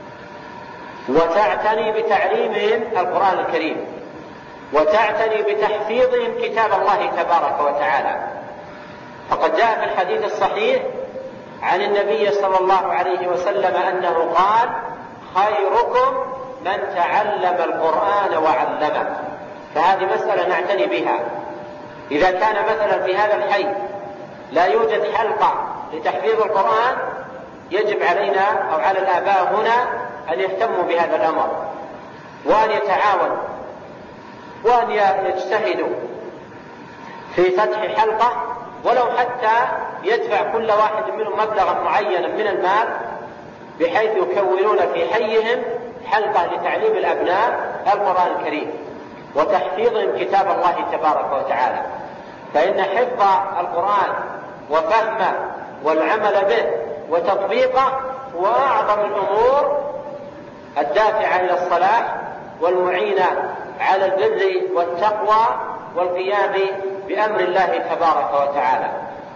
Speaker 2: وتعتني بتعليمهم القرآن الكريم وتعتني بتحفيظهم كتاب الله تبارك وتعالى. فقد جاء في الحديث الصحيح عن النبي صلى الله عليه وسلم أنه قال: خيركم من تعلم القرآن وعلمه. فهذه مسألة نعتني بها. إذا كان مثلا في هذا الحي لا يوجد حلقة لتحفيظ القرآن، يجب علينا أو على الآباء هنا أن يهتموا بهذا الأمر وأن يتعاونوا وأن يجتهدوا في فتح حلقة، ولو حتى يدفع كل واحد منهم مبلغا معينا من المال، بحيث يكونون في حيهم حلقة لتعليم الأبناء القرآن الكريم وتحفيظهم كتاب الله تبارك وتعالى. فإن حفظ القرآن وفهمه والعمل به وتطبيقه هو أعظم الأمور الدافعة إلى الصلاح والمعينة على البر والتقوى والقيام بأمر الله تبارك وتعالى.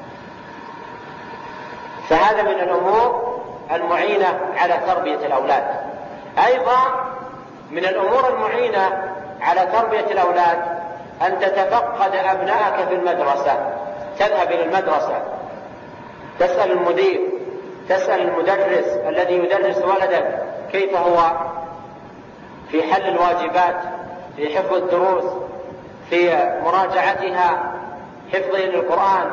Speaker 2: فهذا من الأمور المعينة على تربية الأولاد. أيضا من الأمور المعينة على تربية الأولاد أن تتفقد أبنائك في المدرسة. تذهب إلى المدرسة، تسأل المدير، تسأل المدرس الذي يدرس ولدك كيف هو في حل الواجبات، في حفظ الدروس، في مراجعتها، حفظه للقرآن،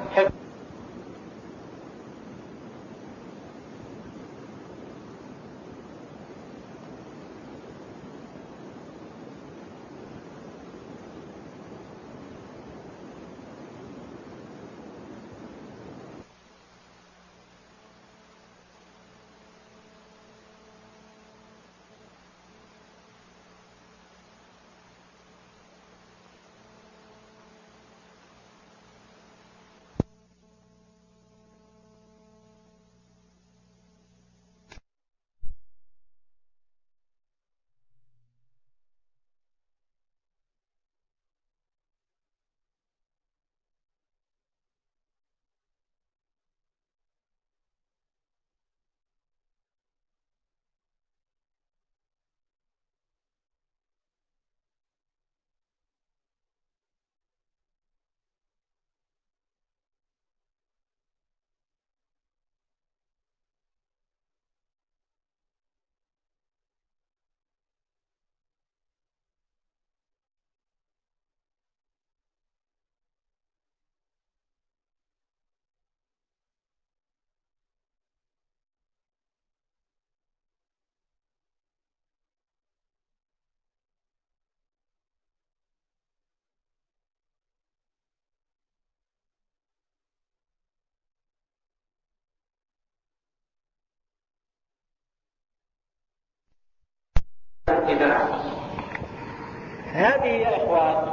Speaker 2: هذه يا إخوان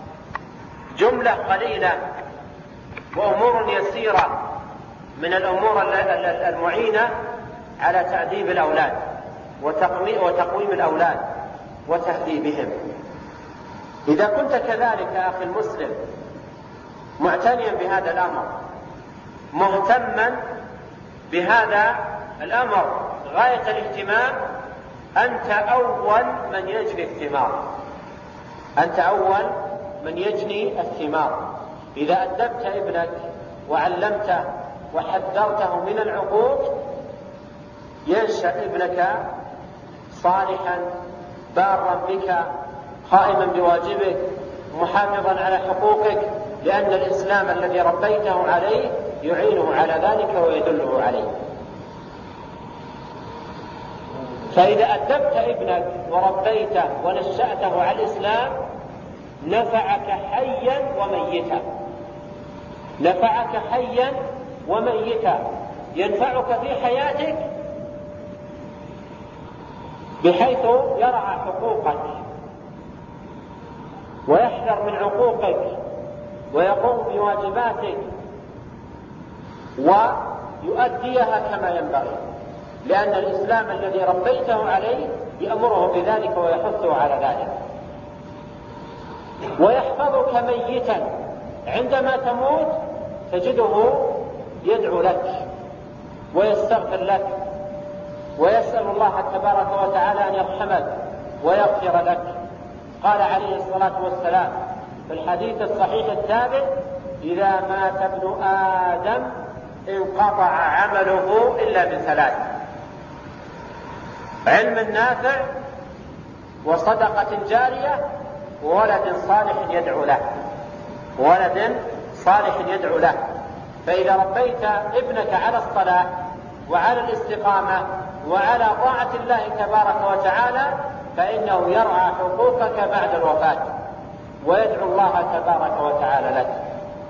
Speaker 2: جملة قليلة وأمور يسيرة من الأمور المعينة على تأديب الأولاد وتقويم الأولاد وتهذيبهم. إذا كنت كذلك أخي المسلم معتنيا بهذا الأمر، مهتما بهذا الأمر غاية الاهتمام، أنت أول من يجني الثمار. أنت أول من يجني الثمار. إذا أدبت ابنك وعلمته وحذرته من العقوق ينشأ ابنك صالحا بارا بك، قائما بواجبك، محافظا على حقوقك، لأن الإسلام الذي ربيته عليه يعينه على ذلك ويدله عليه. فإذا أدبت ابنك وربيته ونشأته على الإسلام نفعك حيا وميتا، نفعك حيا وميتا. ينفعك في حياتك بحيث يرعى حقوقك ويحذر من عقوقك ويقوم بواجباتك ويؤديها كما ينبغي، لأن الإسلام الذي ربيته عليه يأمره بذلك ويحثه على ذلك. ويحفظك ميتا، عندما تموت تجده يدعو لك ويستغفر لك ويسأل الله تبارك وتعالى أن يرحمك ويغفر لك. قال عليه الصلاة والسلام في الحديث الصحيح الثابت: إذا مات ابن آدم انقطع عمله إلا من ثلاث: علم نافع، وصدقة جارية، وولد صالح يدعو له. ولد صالح يدعو له. فإذا ربيت ابنك على الصلاة وعلى الاستقامة وعلى طاعة الله تبارك وتعالى فإنه يرعى حقوقك بعد الوفاة ويدعو الله تبارك وتعالى لك.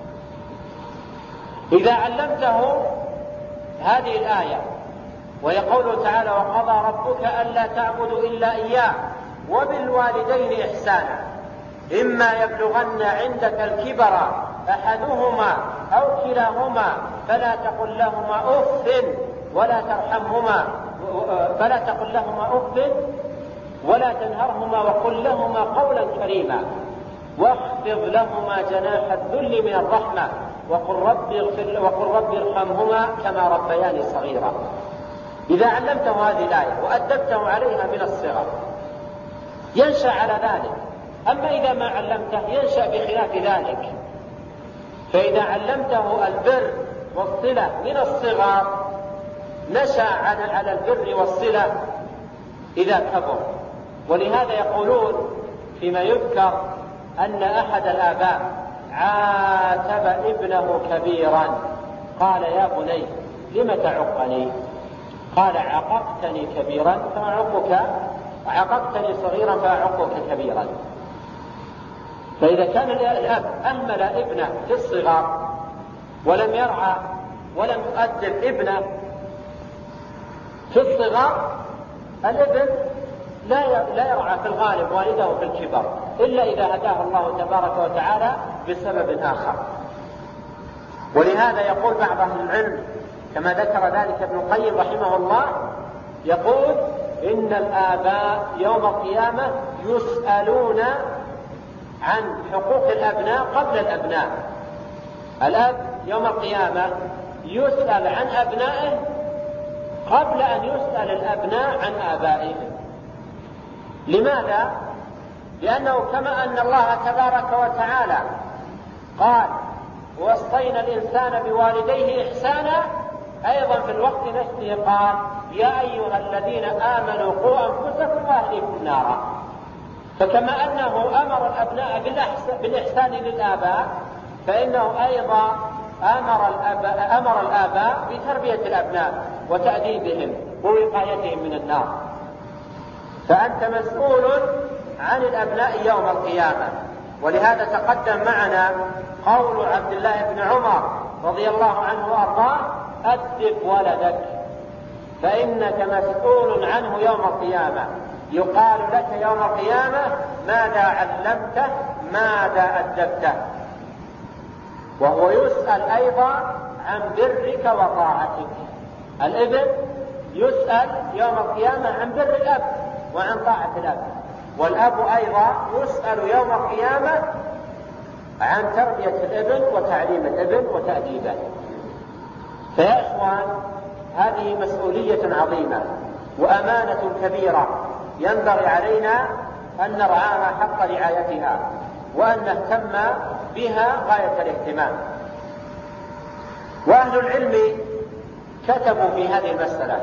Speaker 2: إذا علمته هذه الآية وهي قوله تعالى: وقضى ربك ألا تعبدوا إلا إياه وبالوالدين إحسانا إما يبلغن عندك الكبر أحدهما أو كلاهما فلا تقل لهما أف ولا ترحمهما ولا تنهرهما وقل لهما قولا كريما واخفض لهما جناح الذل من الرحمة وقل رب ارحمهما كما ربياني صغيرا. إذا علمته هذه الآية وأدبته عليها من الصغر ينشأ على ذلك. أما إذا ما علمته ينشأ بخلاف ذلك. فإذا علمته البر والصلة من الصغر نشأ على البر والصلة إذا كبر. ولهذا يقولون فيما يذكر أن أحد الآباء عاتب ابنه كبيرا قال يا بني لم تعقني؟ قال عققتني كبيرا عققتني صغيرا فأعقك كبيرا. فإذا كان الأب أهمل ابنه في الصغر ولم يرعى ولم يؤدب ابنه في الصغر الابن لا يرعى في الغالب والده في الكبر إلا إذا هداه الله تبارك وتعالى بسبب آخر. ولهذا يقول بعض أهل العلم كما ذكر ذلك ابن القيم رحمه الله يقول إن الآباء يوم القيامة يسألون عن حقوق الأبناء قبل الأبناء. الأب يوم القيامة يسأل عن أبنائه قبل أن يسأل الأبناء عن آبائهم. لماذا؟ لأنه كما أن الله تبارك وتعالى قال ووصينا الإنسان بوالديه إحسانا أيضا في الوقت نفسه قال يا أيها الذين آمنوا قوا أنفسكم وأهليكم نارا. فكما أنه أمر الأبناء بالإحسان للآباء فإنه أيضا أمر الآباء بتربية الأبناء وتأديبهم ووقايتهم من النار. فأنت مسؤول عن الأبناء يوم القيامة. ولهذا تقدم معنا قول عبد الله بن عمر رضي الله عنه وأرضاه أدب ولدك فإنك مسؤول عنه يوم القيامة. يقال لك يوم القيامة ماذا علمته ماذا أدبته. وهو يسأل أيضا عن برك وطاعتك. الابن يسأل يوم القيامة عن بر الأب وعن طاعة الأب. والأب أيضا يسأل يوم القيامة عن تربية الابن وتعليم الابن وتأديبه. فيا إخوان هذه مسؤولية عظيمة وأمانة كبيرة ينبغي علينا أن نرعاها حق رعايتها وأن نهتم بها غاية الاهتمام. وأهل العلم كتبوا في هذه المسألة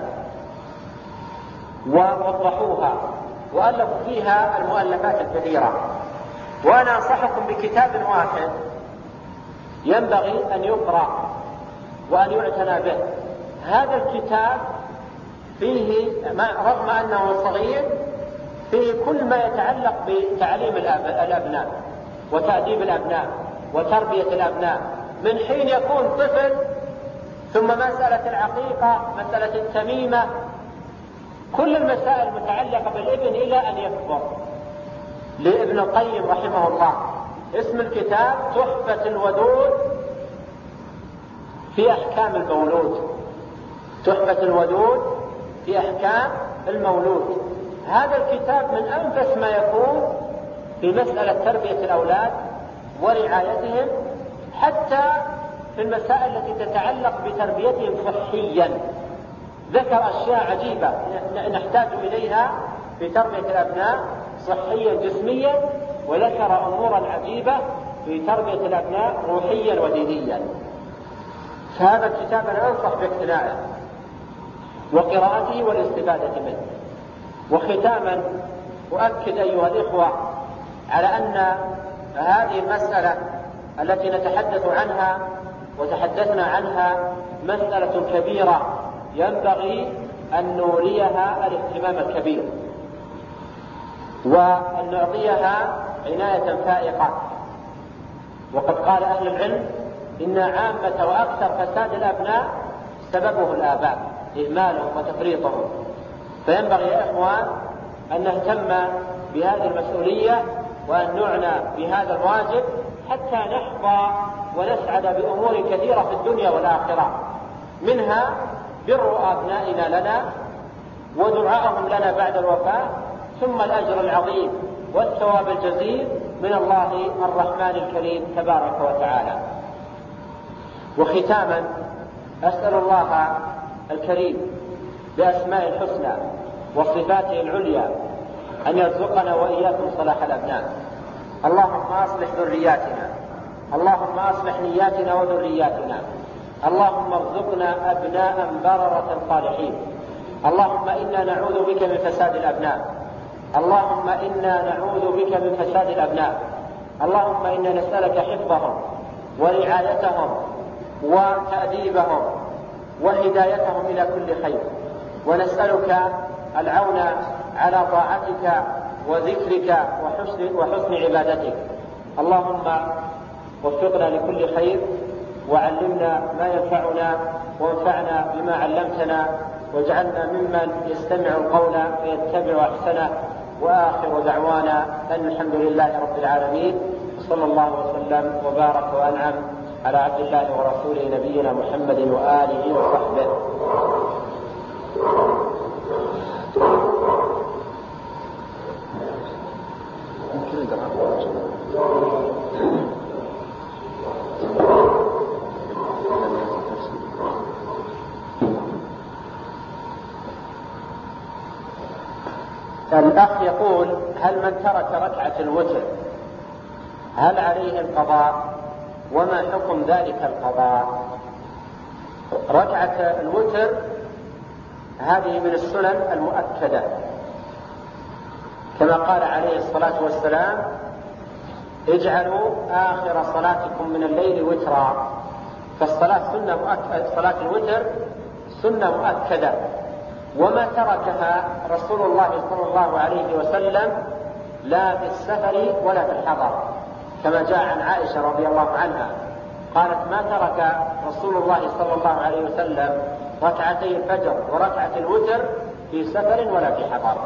Speaker 2: ووضحوها وألفوا فيها المؤلفات الكثيرة. وأنا أنصحكم بكتاب واحد ينبغي أن يقرأ وأن يعتنى به. هذا الكتاب فيه رغم أنه صغير فيه كل ما يتعلق بتعليم الأبناء وتأديب الأبناء وتربية الأبناء من حين يكون طفل ثم مسألة العقيقة مسألة التميمة كل المسائل المتعلقة بالابن إلى أن يكبر. لابن القيم رحمه الله اسم الكتاب تحفة الودود في أحكام المولود. تحفة الودود في أحكام المولود. هذا الكتاب من أنفس ما يكون في مسألة تربية الأولاد ورعايتهم حتى في المسائل التي تتعلق بتربيتهم صحيا. ذكر أشياء عجيبة نحتاج إليها في تربية الأبناء صحيا جسميا وذكر أمورا عجيبة في تربية الأبناء روحيا ودينيا. فهذا الكتاب أنا أنصح باقتنائه وقراءته والاستفادة منه. وختاما أؤكد أيها الإخوة على أن هذه المسألة التي نتحدث عنها وتحدثنا عنها مسألة كبيرة ينبغي أن نوليها الاهتمام الكبير وأن نعطيها عناية فائقة. وقد قال أهل العلم إن عامة وأكثر فساد الأبناء سببه الآباء إهمالهم وتفريطهم. فينبغي يا إخوان أن نهتم بهذه المسؤولية وأن نعنى بهذا الواجب حتى نحظى ونسعد بأمور كثيرة في الدنيا والآخرة منها بر أبنائنا لنا ودعائهم لنا بعد الوفاة ثم الأجر العظيم والثواب الجزيل من الله الرحمن الكريم تبارك وتعالى. وختاما أسأل الله الكريم بأسماء الحسنى وصفاته العليا أن يرزقنا وإياكم صلاح الأبناء. اللهم أصلح ذرياتنا، اللهم أصلح نياتنا وذرياتنا، اللهم ارزقنا أبناء بررة صالحين. اللهم إنا نعوذ بك من فساد الأبناء، اللهم إنا نعوذ بك من فساد الأبناء. اللهم إنا نسألك حفظهم ورعايتهم وتأديبهم وهدايتهم إلى كل خير، ونسألك العون على طاعتك وذكرك وحسن عبادتك. اللهم وفقنا لكل خير، وعلمنا ما ينفعنا، وانفعنا بما علمتنا، واجعلنا ممن يستمع القول فيتبع أحسنه. وآخر دعوانا أن الحمد لله رب العالمين، صلى الله وسلم وبارك وأنعم على عبد الله ورسوله نبينا محمد وآله وصحبه. الأخ يقول: هل من ترك ركعة الوتر هل عليه القضاء؟ وما حكم ذلك القضاء؟ ركعة الوتر هذه من السنن المؤكدة، كما قال عليه الصلاة والسلام: اجعلوا آخر صلاتكم من الليل وترا. فالصلاة سنة مؤكدة، صلاة الوتر سنة مؤكدة، وما تركها رسول الله صلى الله عليه وسلم لا في السفر ولا في الحضر، كما جاء عن عائشة رضي الله عنها قالت: ما ترك رسول الله صلى الله عليه وسلم ركعتي الفجر وركعة الوتر في سفر ولا في حضر.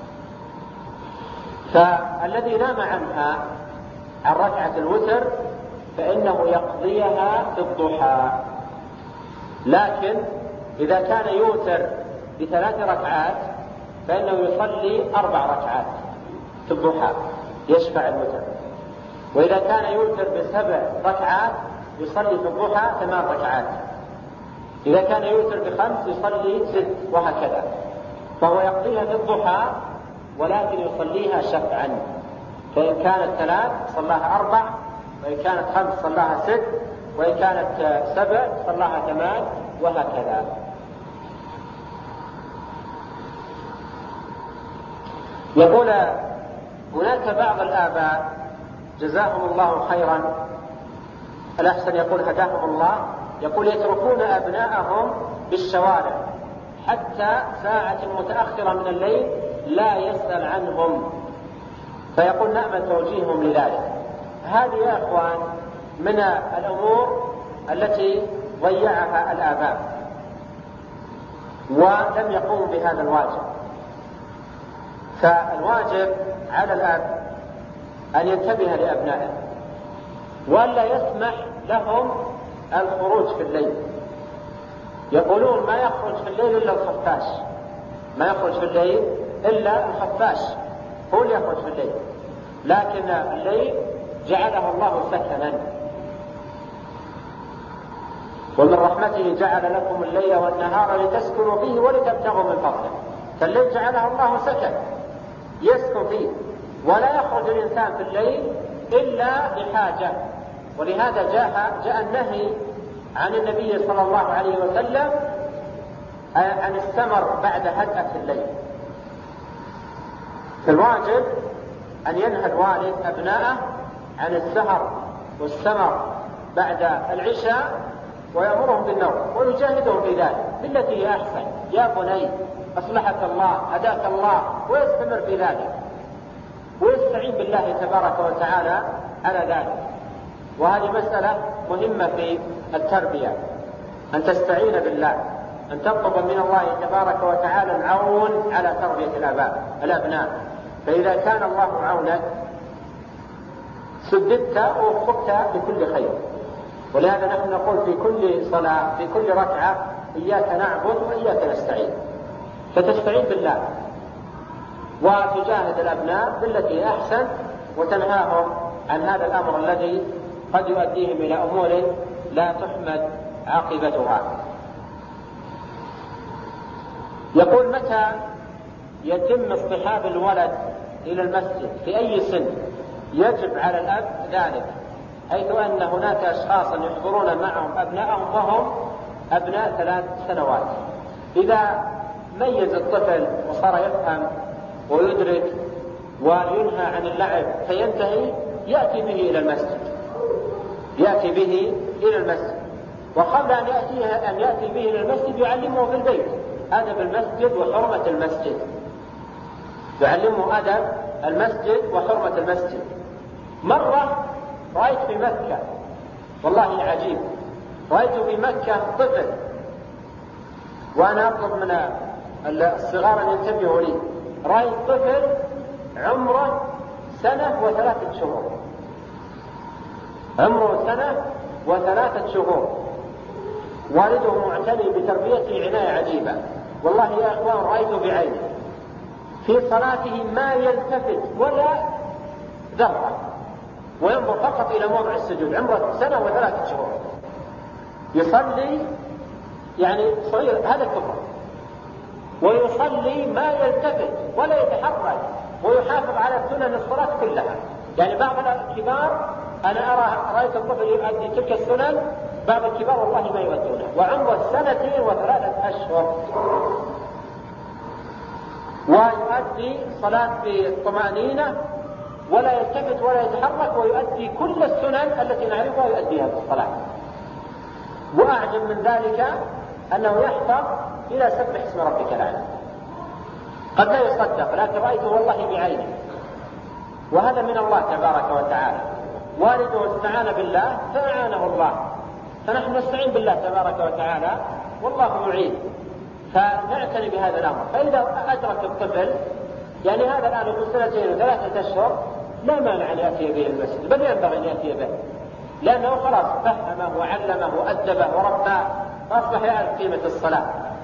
Speaker 2: فالذي نام عنها عن ركعة الوتر فإنه يقضيها في الضحى، لكن إذا كان يوتر ب3 ركعات فإنه يصلي 4 ركعات في الضحى يشفع الوتر، وإذا كان يوتر ب7 ركعات يصلي في الضحى 8 ركعات، إذا كان يوتر ب5 يصلي 6، وهكذا. فهو يقضيها في الضحى ولكن يصليها شفعا، فإن كانت 3 صلاها 4، وإن كانت 5 صلاها 6، وإن كانت 7 صلاها 8، وهكذا. يقول: هناك بعض الآباء جزاهم الله خيرا، الأحسن يقول هداهم الله، يقول: يتركون أبناءهم بالشوارع حتى ساعة متأخرة من الليل لا يسأل عنهم، فيقول: نأمل توجيههم لذلك. هذه يا أخوان من الأمور التي ضيعها الآباء ولم يقوموا بهذا الواجب. فالواجب على الأب أن ينتبه لأبنائه وألا يسمح لهم الخروج في الليل. يقولون: ما يخرج في الليل إلا الخفاش، ما يخرج في الليل إلا الخفاش هو اللي يخرج في الليل، لكن الليل جعله الله سكنا، ومن رحمته جعل لكم الليل والنهار لتسكنوا فيه ولتبتغوا من فضله. فالليل جعله الله سكن يسكن فيه، ولا يخرج الإنسان في الليل إلا بحاجة. ولهذا جاء النهي عن النبي صلى الله عليه وسلم عن السمر بعد هدأة الليل. فالواجب أن ينهى الوالد أبناءه عن السهر والسمر بعد العشاء، ويأمرهم بالنوم ويجاهدهم في ذلك بالتي هي أحسن: يا بني أصلحك الله هداك الله، ويستمر في ذلك ويستعين بالله تبارك وتعالى على ذلك. وهذه مسألة مهمة في التربية، أن تستعين بالله، أن تطلب من الله تبارك وتعالى العون على تربية الأبناء. فإذا كان الله عونك سددت ووفقت بكل خير. ولهذا نحن نقول في كل صلاة في كل ركعة: إياك نعبد وإياك نستعين، فتستعين بالله وتجاهد الأبناء بالتي أحسن وتنهاهم عن هذا الأمر الذي قد يؤديهم إلى أمور لا تحمد عاقبتها. يقول: متى يتم اصطحاب الولد إلى المسجد في أي سن يجب على الأب ذلك، حيث أن هناك أشخاصا يحضرون معهم أبنائهم وهم أبناء 3 سنوات. إذا ميز الطفل وصار يفهم ويدرك وينهى عن اللعب فينتهي، يأتي به إلى المسجد، وقبل أن يأتي به إلى المسجد يعلمه في البيت أدب المسجد وحرمة المسجد، يعلمه أدب المسجد وحرمة المسجد. مرة رأيت في مكة، والله عجيب، رأيت في مكة طفل، وأنا أطلب من الصغار أن ينتبهوا لي، رأيت طفل عمره 1 و3 شهور، عمره 1 و3 شهور، والده معتني بتربيته عناية عجيبة. والله يا أخوان رأيته بعيني في صلاته ما يلتفت ولا ذرة، وينظر فقط إلى موضع السجود، عمره 1 و3 شهور، يصلي يعني صغير هذا كبر، ويصلي ما يلتفت ولا يتحرك، ويحافظ على سنن الصلاة كلها. يعني بعض الكبار أنا رأيت الطفل يؤدي تلك السنن، بعض الكبار والله ما يؤدونه، وعمره 2 و3 أشهر، ويؤدي صلاة بطمأنينة ولا يلتفت ولا يتحرك، ويؤدي كل السنن التي نعرفها يؤديها في الصلاة. وأعجب من ذلك أنه يحفظ إلى سبح اسم ربك الأعلى، قد لا يصدق لكن رأيته والله بعيني، وهذا من الله تبارك وتعالى. والده استعان بالله فأعانه الله، فنحن نستعين بالله تبارك وتعالى والله يعين، فنعتني بهذا الأمر. فإذا أدرك الطفل يعني هذا الآن له 2 و3 أشهر، لا مانع أن يأتي به المسجد، بل ينبغي أن يأتي به، لأنه خلاص فهمه وعلمه وأدبه ورباه، فأصبح يعرف قيمة الصلاة.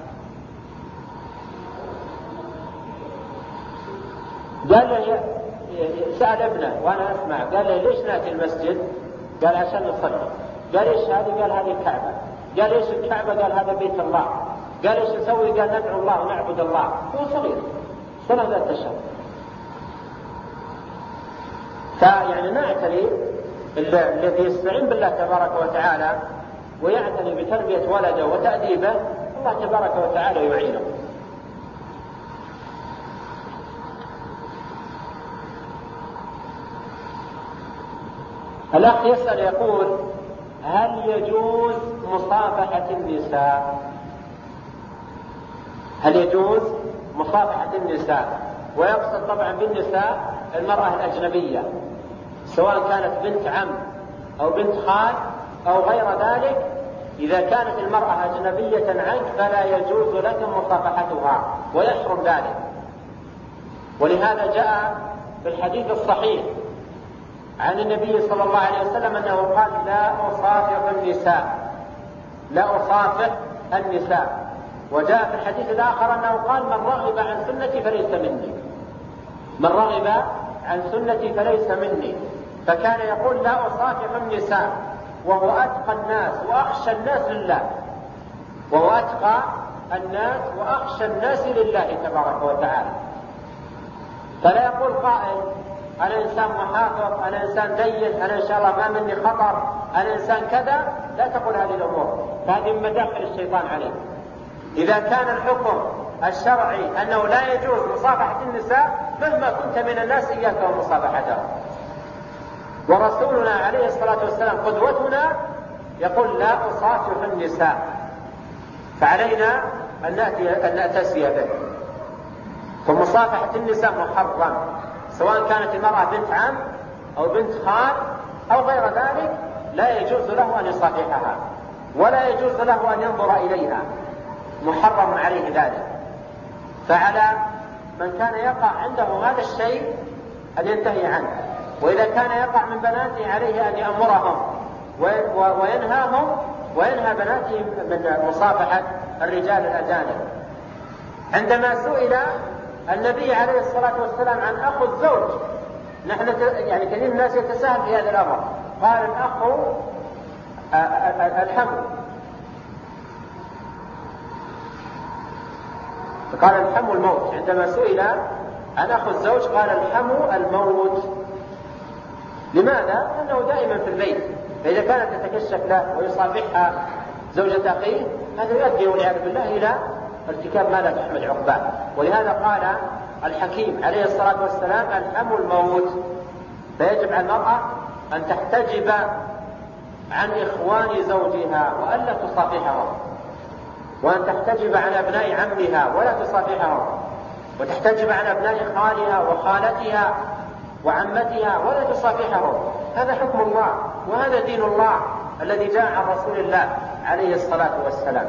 Speaker 2: قال له سأل ابنه وأنا أسمع، قال له: ليش نأتي المسجد؟ قال: عشان نصلي. قال: إيش هذه؟ قال: هذه الكعبة. قال: إيش الكعبة؟ قال: هذا بيت الله. قال: إيش نسوي؟ قال: ندعو الله ونعبد الله. هو صغير 3 أشهر. فيعني نعتني الذي يستعين بالله تبارك وتعالى ويعتني بتربية ولده وتأديبه، الله تبارك وتعالى يعينه. الأخ يسأل يقول: هل يجوز مصافحة النساء؟ هل يجوز مصافحة النساء؟ ويقصد طبعا بالنساء المرأة الأجنبية، سواء كانت بنت عم أو بنت خال أو غير ذلك. إذا كانت المرأة أجنبية عنك فلا يجوز لك مصافحتها ويحرم ذلك. ولهذا جاء في الحديث الصحيح عن النبي صلى الله عليه وسلم أنه قال: لا أصافح النساء. وجاء في الحديث الآخر أنه قال: من رغب عن سنتي فليس مني، من رغب عن سنتي فليس مني. فكان يقول: لا أصافح النساء، وهو أتقى الناس وأخشى الناس لله، وهو أتقى الناس وأخشى الناس لله تبارك وتعالى. فلا يقول قائل: أنا إنسان محافظ، أنا إنسان دين، أنا إن شاء الله ما مني خطر، أنا إنسان كذا. لا تقول هذه الأمور، هذه من مداخل الشيطان عليك. إذا كان الحكم الشرعي أنه لا يجوز مصافحة النساء، مهما كنت من الناس إياك ومصافحتهم. ورسولنا عليه الصلاة والسلام قدوتنا يقول: لا أصافح النساء. فعلينا أن نأتسي به. فمصافحة النساء محرم، سواء كانت المرأة بنت عم أو بنت خال أو غير ذلك، لا يجوز له أن يصافحها ولا يجوز له أن ينظر إليها، محرم عليه ذلك. فعلى من كان يقع عنده هذا الشيء أن ينتهي عنه، وإذا كان يقع من بناته عليه أن يأمرهم وينهاهم وينهى بناته من مصافحة الرجال الأجانب. عندما سئل النبي عليه الصلاة والسلام عن أخو الزوج. نحن يعني كثير من الناس يتساهل في هذا الأمر، قال الأخ الحم، قال الحم الموت. عندما سئل عن أخو الزوج قال الحم الموت. لماذا؟ لأنه دائما في البيت، فإذا كانت تتكشف له ويصافحها زوجة أخيه هذا يؤدي والعياذ بالله إلى ارتكاب ما لا تحمد عقباه. ولهذا قال الحكيم عليه الصلاة والسلام الحم الموت. فيجب على المرأة أن تحتجب عن إخوان زوجها وألا تصافحهم، وأن تحتجب عن أبناء عمها ولا تصافحهم، وتحتجب عن أبناء خالها وخالتها وعمتها ولا تصافحهم. هذا حكم الله وهذا دين الله الذي جاء عن رسول الله عليه الصلاة والسلام.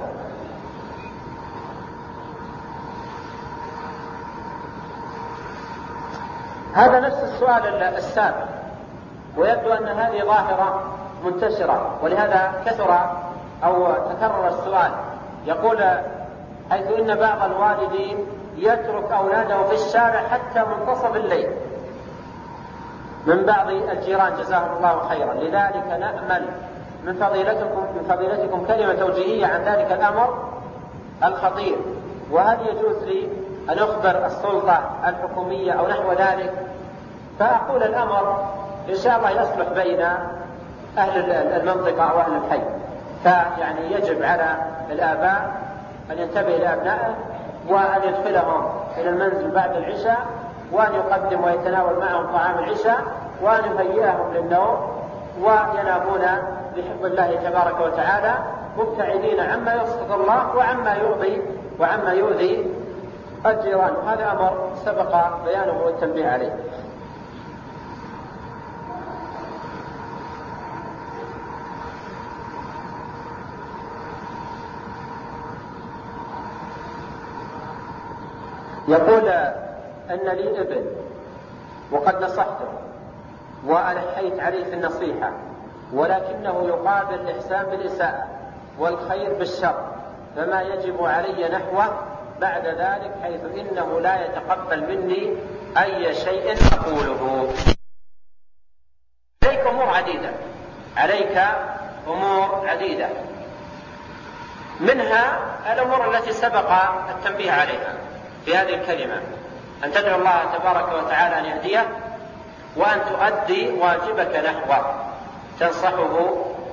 Speaker 2: هذا نفس السؤال السابق، ويبدو أن هذه ظاهرة منتشرة، ولهذا كثر أو تكرر السؤال. يقول حيث إن بعض الوالدين يترك أولاده في الشارع حتى منتصف الليل من بعض الجيران جزاهم الله خيرا، لذلك نأمل من فضيلتكم كلمة توجيهية عن ذلك الأمر الخطير، وهل يجوز لي أن أخبر السلطة الحكومية أو نحو ذلك؟ فأقول الأمر إن شاء الله يصلح بين أهل المنطقة أو أهل الحي. فيعني يجب على الآباء أن ينتبه لأبنائه وأن يدخلهم إلى المنزل بعد العشاء، وأن يقدم ويتناول معهم طعام العشاء، وأن يهيئهم للنوم وينامون بحفظ الله تبارك وتعالى مبتعدين عما يسخط الله وعما يؤذي الجيران. هذا أمر سبق بيانه والتنبيه عليه. يقول أن لي ابن وقد نصحته وألحيت عليه في النصيحة، ولكنه يقابل الإحسان بالإساءة والخير بالشر، فما يجب علي نحوه بعد ذلك، حيث إنه لا يتقبل مني أي شيء أقوله؟ عليك أمور عديدة منها الأمور التي سبق التنبيه عليها في هذه الكلمة، أن تدعو الله تبارك وتعالى أن يهديه، وأن تؤدي واجبك نحوه، تنصحه،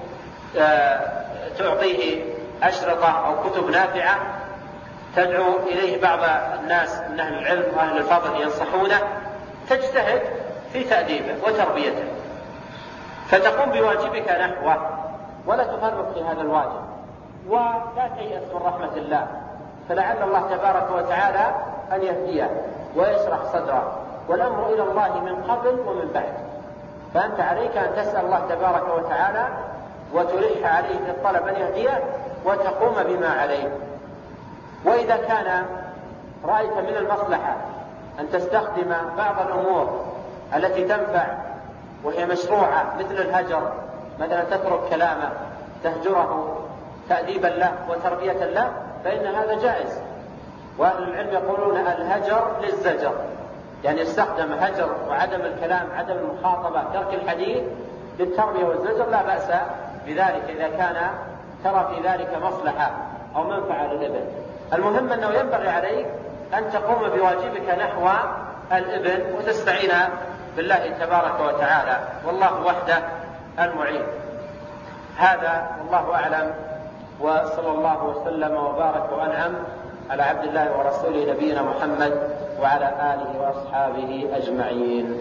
Speaker 2: تعطيه أشرطة أو كتب نافعة، تدعو إليه بعض الناس من أهل العلم وأهل الفضل ينصحونه، تجتهد في تأديبه وتربيته، فتقوم بواجبك نحوه ولا تفرط في هذا الواجب، ولا تيأس من رحمة الله، فلعل الله تبارك وتعالى أن يهديه ويشرح صدره، والأمر إلى الله من قبل ومن بعد. فأنت عليك أن تسأل الله تبارك وتعالى وتلح عليه في الطلب أن يهديه وتقوم بما عليه. وإذا كان رأيت من المصلحة أن تستخدم بعض الأمور التي تنفع وهي مشروعة مثل الهجر، مثلا تترك كلامه، تهجره تأديبا له وتربية له، فإن هذا جائز. وأهل العلم يقولون الهجر للزجر، يعني يستخدم هجر وعدم الكلام، عدم المخاطبة، ترك الحديث للتربية والزجر، لا بأس بذلك إذا كان ترى في ذلك مصلحة أو منفعة للابن. المهم أنه ينبغي عليك أن تقوم بواجبك نحو الابن وتستعين بالله تبارك وتعالى، والله وحده المعين. هذا والله أعلم، وصلى الله وسلم وبارك وأنعم على عبد الله ورسوله نبينا محمد وعلى آله وأصحابه أجمعين.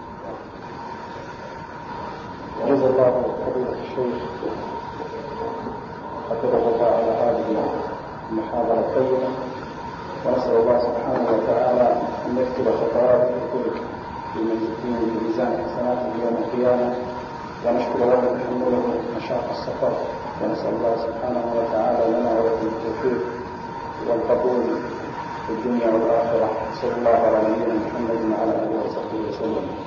Speaker 3: جزا الله فضيلة الشيخ حفظه الله على هذه المحاضرة الطيبة، ونسأل الله سبحانه وتعالى أن يكتب خطوات الكل في ميزان حسناته يوم القيامة، ونشكر له تحمله مشاق السفر، ونسأل الله سبحانه وتعالى لنا ولكم التوفيق والقبول في الدنيا والآخرة. صلى الله على نبينا محمد وعلى آله وصحبه وسلم.